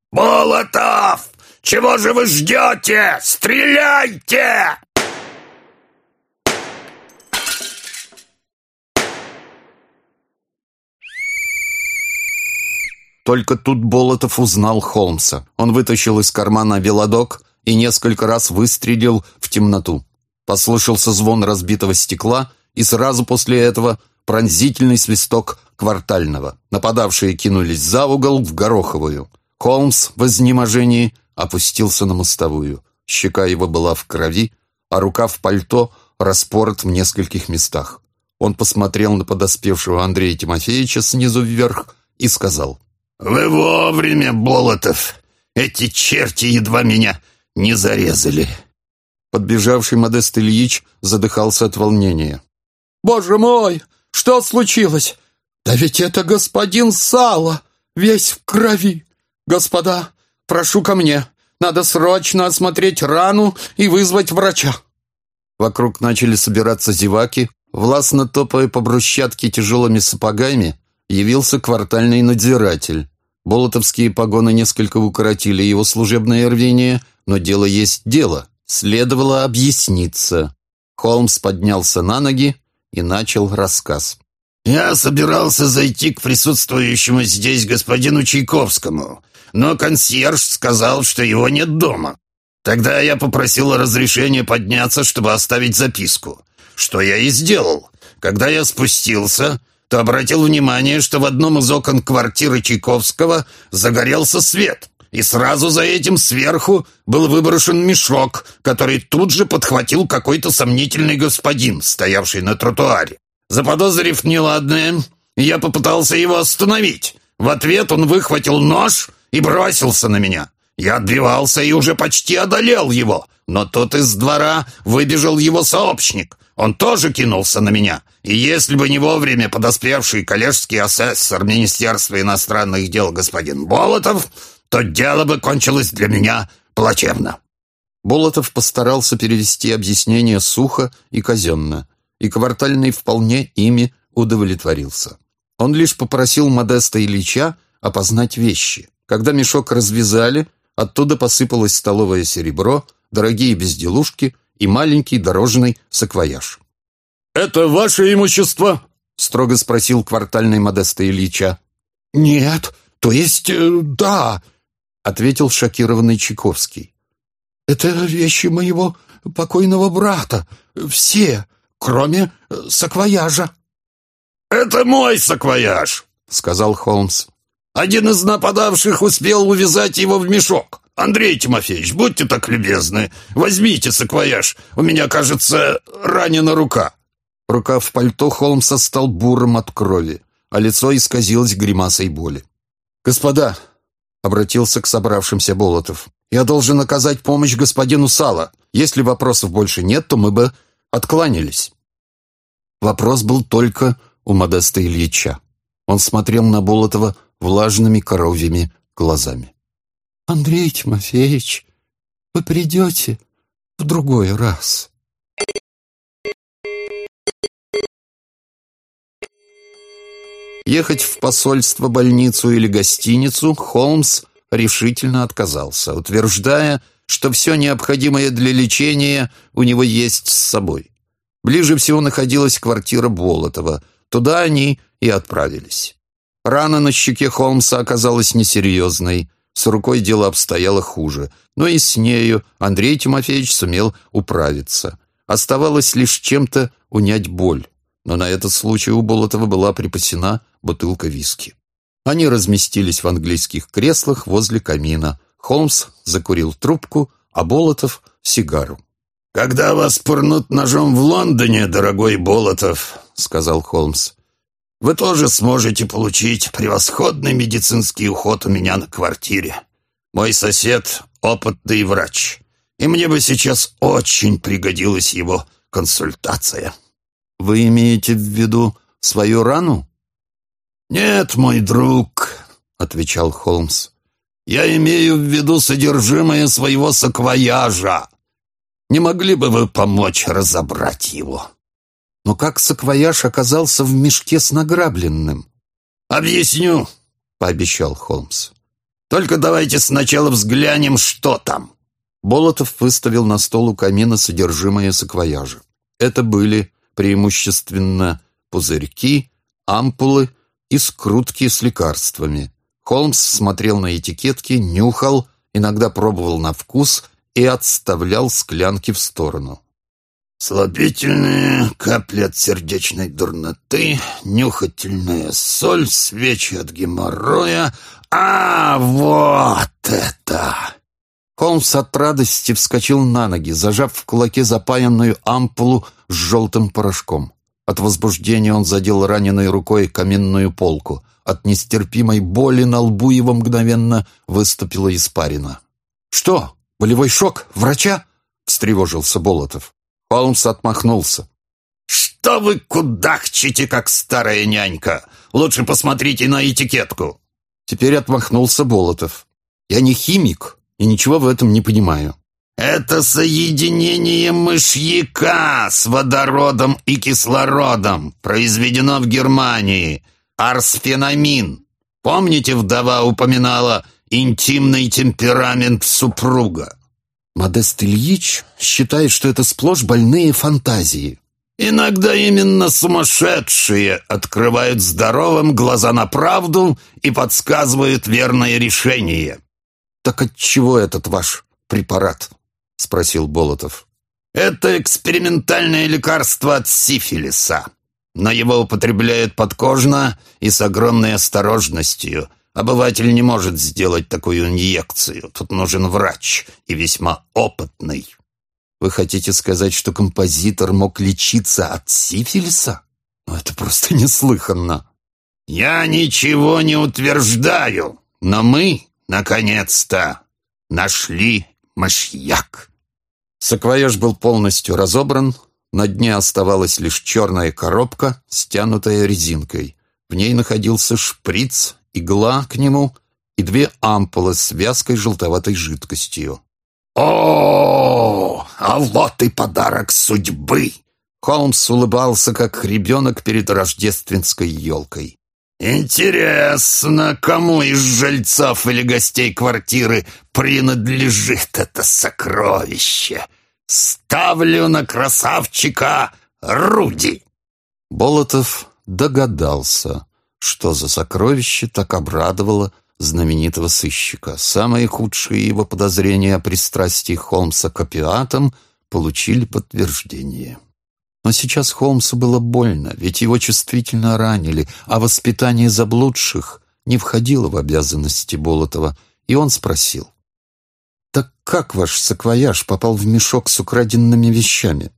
«Болотов! Чего же вы ждете? Стреляйте!» Только тут Болотов узнал Холмса. Он вытащил из кармана велодок и несколько раз выстрелил в темноту. Послышался звон разбитого стекла, и сразу после этого пронзительный свисток квартального. Нападавшие кинулись за угол в Гороховую. Холмс в изнеможении опустился на мостовую. Щека его была в крови, а рука в пальто распорот в нескольких местах. Он посмотрел на подоспевшего Андрея Тимофеевича снизу вверх и сказал: «Вы вовремя, Болотов! Эти черти едва меня не зарезали!» Подбежавший Модест Ильич задыхался от волнения. «Боже мой! Что случилось? Да ведь это господин Сало, весь в крови! Господа, прошу ко мне, надо срочно осмотреть рану и вызвать врача!» Вокруг начали собираться зеваки. Властно топая по брусчатке тяжелыми сапогами, явился квартальный надзиратель. Болотовские погоны несколько укоротили его служебное рвение, но дело есть дело. Следовало объясниться. Холмс поднялся на ноги и начал рассказ. «Я собирался зайти к присутствующему здесь господину Чайковскому, но консьерж сказал, что его нет дома. Тогда я попросил разрешения подняться, чтобы оставить записку, что я и сделал. Когда я спустился, то обратил внимание, что в одном из окон квартиры Чайковского загорелся свет, и сразу за этим сверху был выброшен мешок, который тут же подхватил какой-то сомнительный господин, стоявший на тротуаре. Заподозрив неладное, я попытался его остановить. В ответ он выхватил нож и бросился на меня. Я отбивался и уже почти одолел его, но тут из двора выбежал его сообщник. Он тоже кинулся на меня, и если бы не вовремя подоспевший коллежский асессор Министерства иностранных дел господин Болотов, то дело бы кончилось для меня плачевно». Болотов постарался перевести объяснение сухо и казенно, и квартальный вполне ими удовлетворился. Он лишь попросил Модеста Ильича опознать вещи. Когда мешок развязали, оттуда посыпалось столовое серебро, дорогие безделушки и маленький дорожный саквояж. «Это ваше имущество?» — строго спросил квартальный Модеста Ильича. «Нет, то есть, да», — ответил шокированный Чайковский. «Это вещи моего покойного брата, все, кроме саквояжа». «Это мой саквояж», — сказал Холмс. «Один из нападавших успел увязать его в мешок. Андрей Тимофеевич, будьте так любезны, возьмите саквояж. У меня, кажется, ранена рука». Рука в пальто Холмса стал бурым от крови, а лицо исказилось гримасой боли. «Господа», — обратился к собравшимся Болотов, — «я должен оказать помощь господину Сало. Если вопросов больше нет, то мы бы откланялись». Вопрос был только у Модеста Ильича. Он смотрел на Болотова влажными коровьими глазами. «Андрей Тимофеевич, вы придете в другой раз». Ехать в посольство, больницу или гостиницу Холмс решительно отказался, утверждая, что все необходимое для лечения у него есть с собой. Ближе всего находилась квартира Болотова. Туда они и отправились. Рана на щеке Холмса оказалась несерьезной. С рукой дело обстояло хуже, но и с нею Андрей Тимофеевич сумел управиться. Оставалось лишь чем-то унять боль, но на этот случай у Болотова была припасена бутылка виски. Они разместились в английских креслах возле камина. Холмс закурил трубку, а Болотов — сигару. «Когда вас пырнут ножом в Лондоне, дорогой Болотов, — сказал Холмс, — вы тоже сможете получить превосходный медицинский уход у меня на квартире. Мой сосед — опытный врач, и мне бы сейчас очень пригодилась его консультация». «Вы имеете в виду свою рану?» «Нет, мой друг, — отвечал Холмс, — я имею в виду содержимое своего саквояжа. Не могли бы вы помочь разобрать его?» «Но как саквояж оказался в мешке с награбленным?» «Объясню, — пообещал Холмс. Только давайте сначала взглянем, что там». Болотов выставил на стол у камина содержимое саквояжа. Это были преимущественно пузырьки, ампулы и скрутки с лекарствами. Холмс смотрел на этикетки, нюхал, иногда пробовал на вкус и отставлял склянки в сторону. «Слабительные, капли от сердечной дурноты, нюхательная соль, свечи от геморроя. А, вот это!» Холмс от радости вскочил на ноги, зажав в кулаке запаянную ампулу с желтым порошком. От возбуждения он задел раненой рукой каменную полку. От нестерпимой боли на лбу его мгновенно выступила испарина. «Что, болевой шок? Врача?» — встревожился Болотов. Холмс отмахнулся. «Что вы кудахчете, как старая нянька? Лучше посмотрите на этикетку». Теперь отмахнулся Болотов. «Я не химик и ничего в этом не понимаю». «Это соединение мышьяка с водородом и кислородом. Произведено в Германии. Арсфенамин. Помните, вдова упоминала интимный темперамент супруга?» Модест Ильич считает, что это сплошь больные фантазии. «Иногда именно сумасшедшие открывают здоровым глаза на правду и подсказывают верное решение». «Так от чего этот ваш препарат?» — спросил Болотов. «Это экспериментальное лекарство от сифилиса, но его употребляют подкожно и с огромной осторожностью. Обыватель не может сделать такую инъекцию. Тут нужен врач, и весьма опытный». «Вы хотите сказать, что композитор мог лечиться от сифилиса? Ну, это просто неслыханно». «Я ничего не утверждаю, но мы, наконец-то, нашли мышьяк». Саквояж был полностью разобран. На дне оставалась лишь черная коробка, стянутая резинкой. В ней находился шприц, игла к нему и 2 ампулы с вязкой желтоватой жидкостью. «О, а вот и подарок судьбы!» Холмс улыбался, как ребенок перед рождественской елкой. «Интересно, кому из жильцов или гостей квартиры принадлежит это сокровище? Ставлю на красавчика Руди!» Болотов догадался, что за сокровище так обрадовало знаменитого сыщика. Самые худшие его подозрения о пристрастии Холмса к опиатам получили подтверждение. Но сейчас Холмсу было больно, ведь его чувствительно ранили, а воспитание заблудших не входило в обязанности Болотова, и он спросил: «Так как ваш саквояж попал в мешок с украденными вещами?»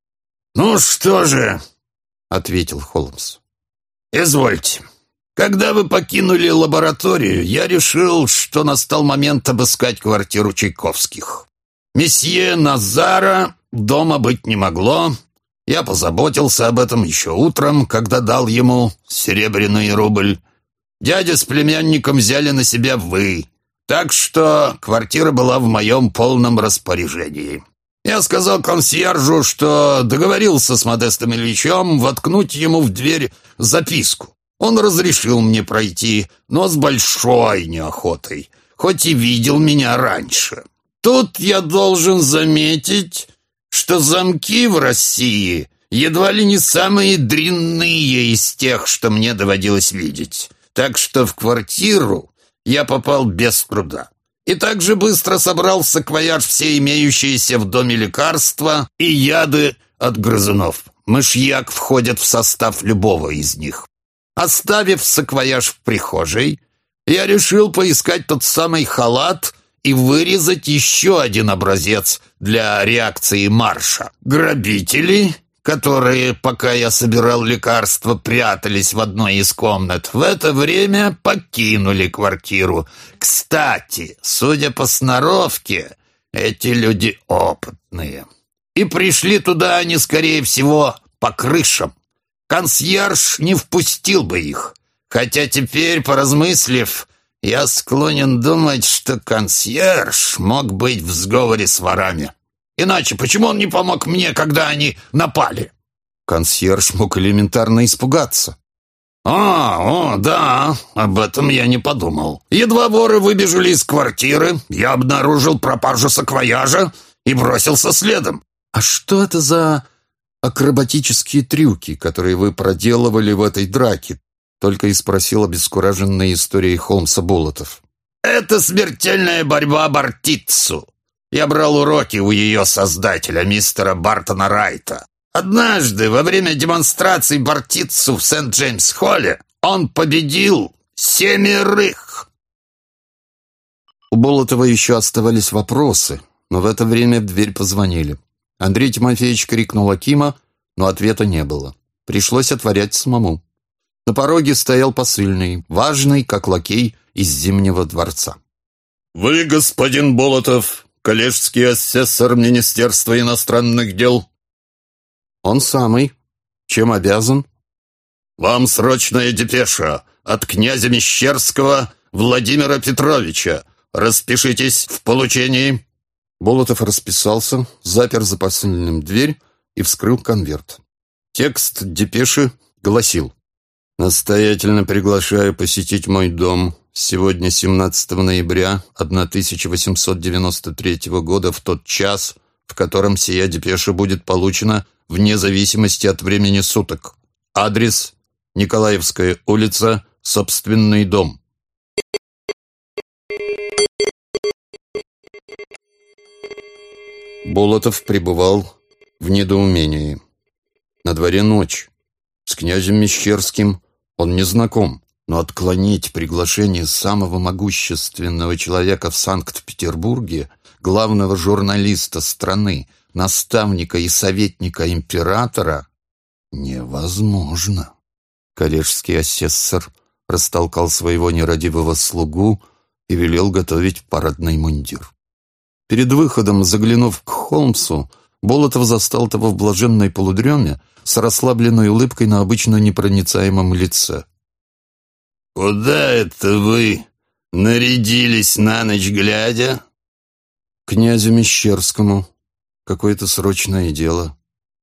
«Ну что же», — ответил Холмс, — «извольте. Когда вы покинули лабораторию, я решил, что настал момент обыскать квартиру Чайковских. Месье Назара дома быть не могло. Я позаботился об этом еще утром, когда дал ему серебряный рубль. Дядя с племянником взяли на себя вы, так что квартира была в моем полном распоряжении. Я сказал консьержу, что договорился с Модестом Ильичем воткнуть ему в дверь записку. Он разрешил мне пройти, но с большой неохотой, хоть и видел меня раньше. Тут я должен заметить, что замки в России едва ли не самые дрянные из тех, что мне доводилось видеть. Так что в квартиру я попал без труда. И также быстро собрал в саквояж все имеющиеся в доме лекарства и яды от грызунов. Мышьяк входит в состав любого из них. Оставив саквояж в прихожей, я решил поискать тот самый халат и вырезать еще один образец для реакции марша. Грабители, которые, пока я собирал лекарства, прятались в одной из комнат, в это время покинули квартиру. Кстати, судя по сноровке, эти люди опытные. И пришли туда они, скорее всего, по крышам. Консьерж не впустил бы их. Хотя теперь, поразмыслив, я склонен думать, что консьерж мог быть в сговоре с ворами. Иначе почему он не помог мне, когда они напали? Консьерж мог элементарно испугаться. Да, об этом я не подумал. Едва воры выбежали из квартиры, я обнаружил пропажу саквояжа и бросился следом. А что это за акробатические трюки, которые вы проделывали в этой драке? Только и спросил обескураженной историей Холмса Болотов. Это смертельная борьба бартицу. Я брал уроки у ее создателя, мистера Бартона Райта. Однажды, во время демонстрации Бартитсу в Сент-Джеймс-Холле, он победил 7. У Болотова еще оставались вопросы, но в это время в дверь позвонили. Андрей Тимофеевич крикнул Акима, но ответа не было. Пришлось отворять самому. На пороге стоял посыльный, важный, как лакей из Зимнего дворца. «Вы, господин Болотов, коллежский асессор Министерства иностранных дел?» «Он самый. Чем обязан?» «Вам срочная депеша от князя Мещерского Владимира Петровича. Распишитесь в получении». Болотов расписался, запер за посыльным дверь и вскрыл конверт. Текст депеши гласил: «Настоятельно приглашаю посетить мой дом сегодня, 17 ноября 1893 года, в тот час, в котором сия депеша будет получена, вне зависимости от времени суток. Адрес: Николаевская улица, собственный дом». Болотов пребывал в недоумении. На дворе ночь. С князем Мещерским он не знаком, но отклонить приглашение самого могущественного человека в Санкт-Петербурге, главного журналиста страны, наставника и советника императора, невозможно. Коллежский асессор растолкал своего нерадивого слугу и велел готовить парадный мундир. Перед выходом, заглянув к Холмсу, Болотов застал того в блаженной полудреме с расслабленной улыбкой на обычно непроницаемом лице. «Куда это вы нарядились на ночь глядя?» «К князю Мещерскому. Какое-то срочное дело».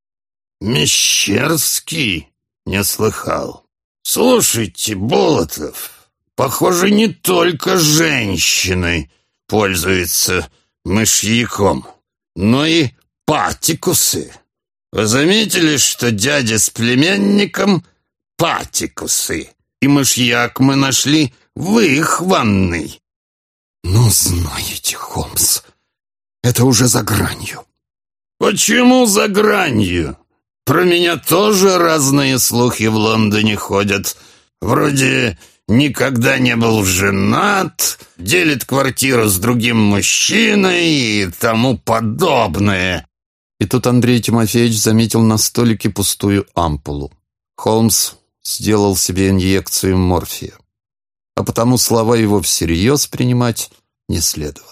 «Мещерский? Не слыхал. Слушайте, Болотов, похоже, не только женщины пользуются мышьяком, но и патикусы. Вы заметили, что дядя с племянником патикусы, и мышьяк мы нашли в их ванной?» «Ну, знаете, Холмс, это уже за гранью». «Почему за гранью? Про меня тоже разные слухи в Лондоне ходят. Вроде никогда не был женат, делит квартиру с другим мужчиной и тому подобное». И тут Андрей Тимофеевич заметил на столике пустую ампулу. Холмс сделал себе инъекцию морфия, а потому слова его всерьез принимать не следовало.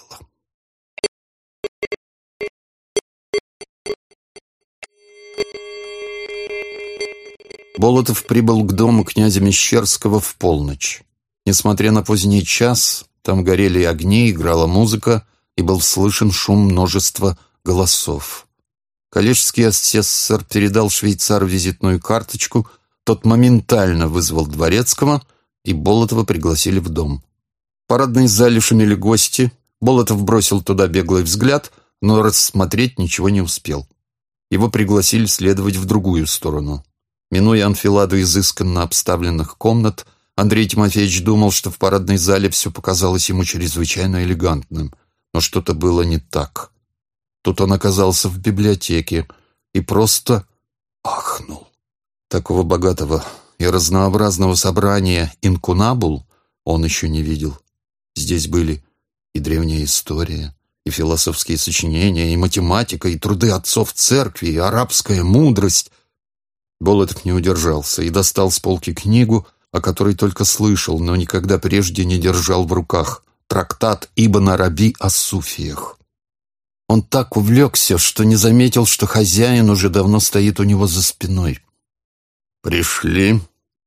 Болотов прибыл к дому князя Мещерского в полночь. Несмотря на поздний час, там горели огни, играла музыка, и был слышен шум множества голосов. Коллежский асессор передал швейцару визитную карточку, тот моментально вызвал дворецкого, и Болотова пригласили в дом. В парадной зале шумели гости, Болотов бросил туда беглый взгляд, но рассмотреть ничего не успел. Его пригласили следовать в другую сторону. Минуя анфиладу изысканно обставленных комнат, Андрей Тимофеевич думал, что в парадной зале все показалось ему чрезвычайно элегантным, но что-то было не так. Тут он оказался в библиотеке и просто ахнул. Такого богатого и разнообразного собрания инкунабул он еще не видел. Здесь были и древняя история, и философские сочинения, и математика, и труды отцов церкви, и арабская мудрость. Болотов не удержался и достал с полки книгу, о которой только слышал, но никогда прежде не держал в руках, трактат Ибн Араби о суфиях. Он так увлекся, что не заметил, что хозяин уже давно стоит у него за спиной. «Пришли?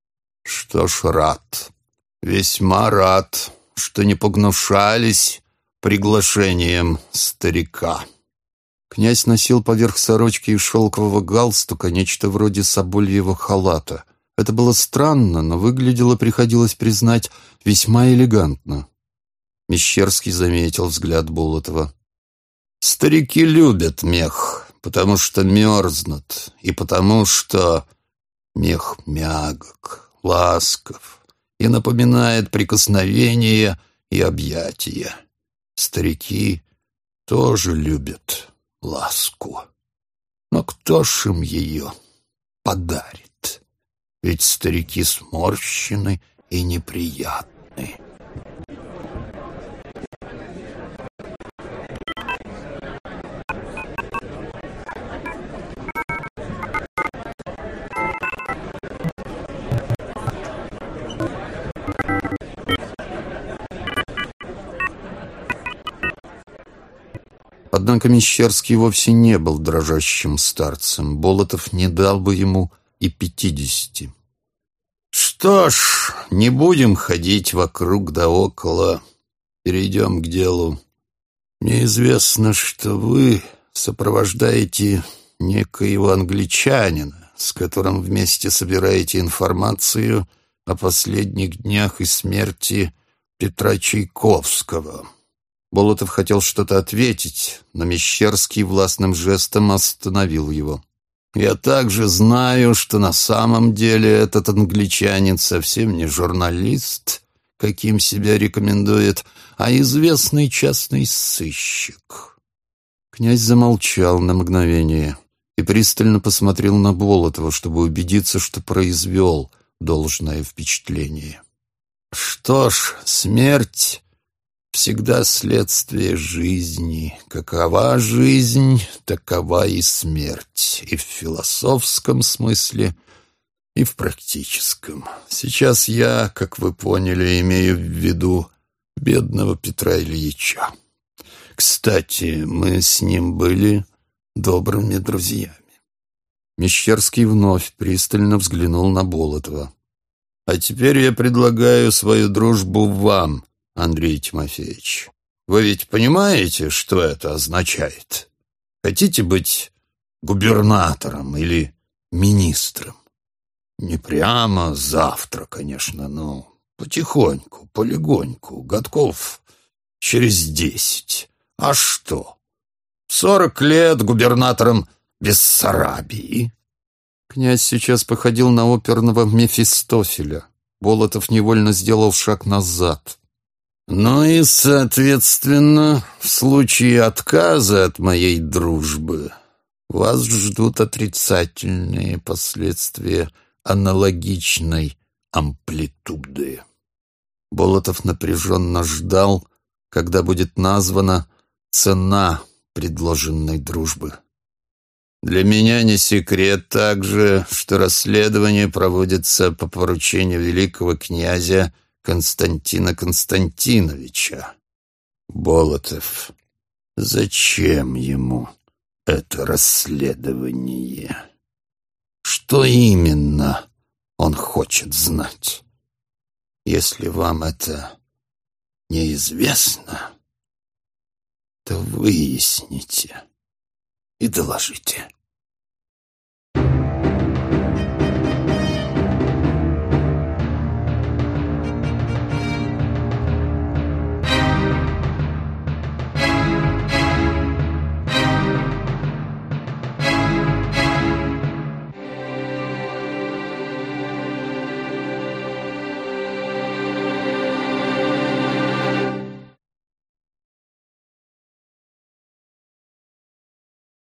Что ж, рад, весьма рад, что не погнушались приглашением старика». Князь носил поверх сорочки и шелкового галстука нечто вроде собольего халата. Это было странно, но выглядело, приходилось признать, весьма элегантно. Мещерский заметил взгляд Болотова. «Старики любят мех, потому что мерзнут, и потому что мех мягок, ласков и напоминает прикосновение и объятия. Старики тоже любят ласку. Но кто ж им ее подарит? Ведь старики сморщены и неприятны. Однако Мещерский вовсе не был дрожащим старцем. Болотов не дал бы ему и 50. Что ж, не будем ходить вокруг да около. Перейдем к делу. Мне известно, что вы сопровождаете некоего англичанина, с которым вместе собираете информацию о последних днях и смерти Петра Чайковского. Болотов хотел что-то ответить, но Мещерский властным жестом остановил его. Я также знаю, что на самом деле этот англичанин совсем не журналист, каким себя рекомендует, а известный частный сыщик. Князь замолчал на мгновение и пристально посмотрел на Болотова, чтобы убедиться, что произвел должное впечатление. Что ж, смерть всегда следствие жизни. Какова жизнь, такова и смерть. И в философском смысле, и в практическом. Сейчас я, как вы поняли, имею в виду бедного Петра Ильича. Кстати, мы с ним были добрыми друзьями. Мещерский вновь пристально взглянул на Болотова. А теперь я предлагаю свою дружбу вам, Андрей Тимофеевич. Вы ведь понимаете, что это означает? Хотите быть губернатором или министром? Не прямо завтра, конечно, но потихоньку, полегоньку, годков через 10. А что? 40 лет губернатором Бессарабии. Князь сейчас походил на оперного Мефистофеля. Болотов невольно сделал шаг назад. Ну и, соответственно, в случае отказа от моей дружбы вас ждут отрицательные последствия аналогичной амплитуды. Болотов напряженно ждал, когда будет названа цена предложенной дружбы. Для меня не секрет также, что расследование проводится по поручению великого князя Константина Константиновича. Болотов, зачем ему это расследование? Что именно он хочет знать? Если вам это неизвестно, то выясните и доложите.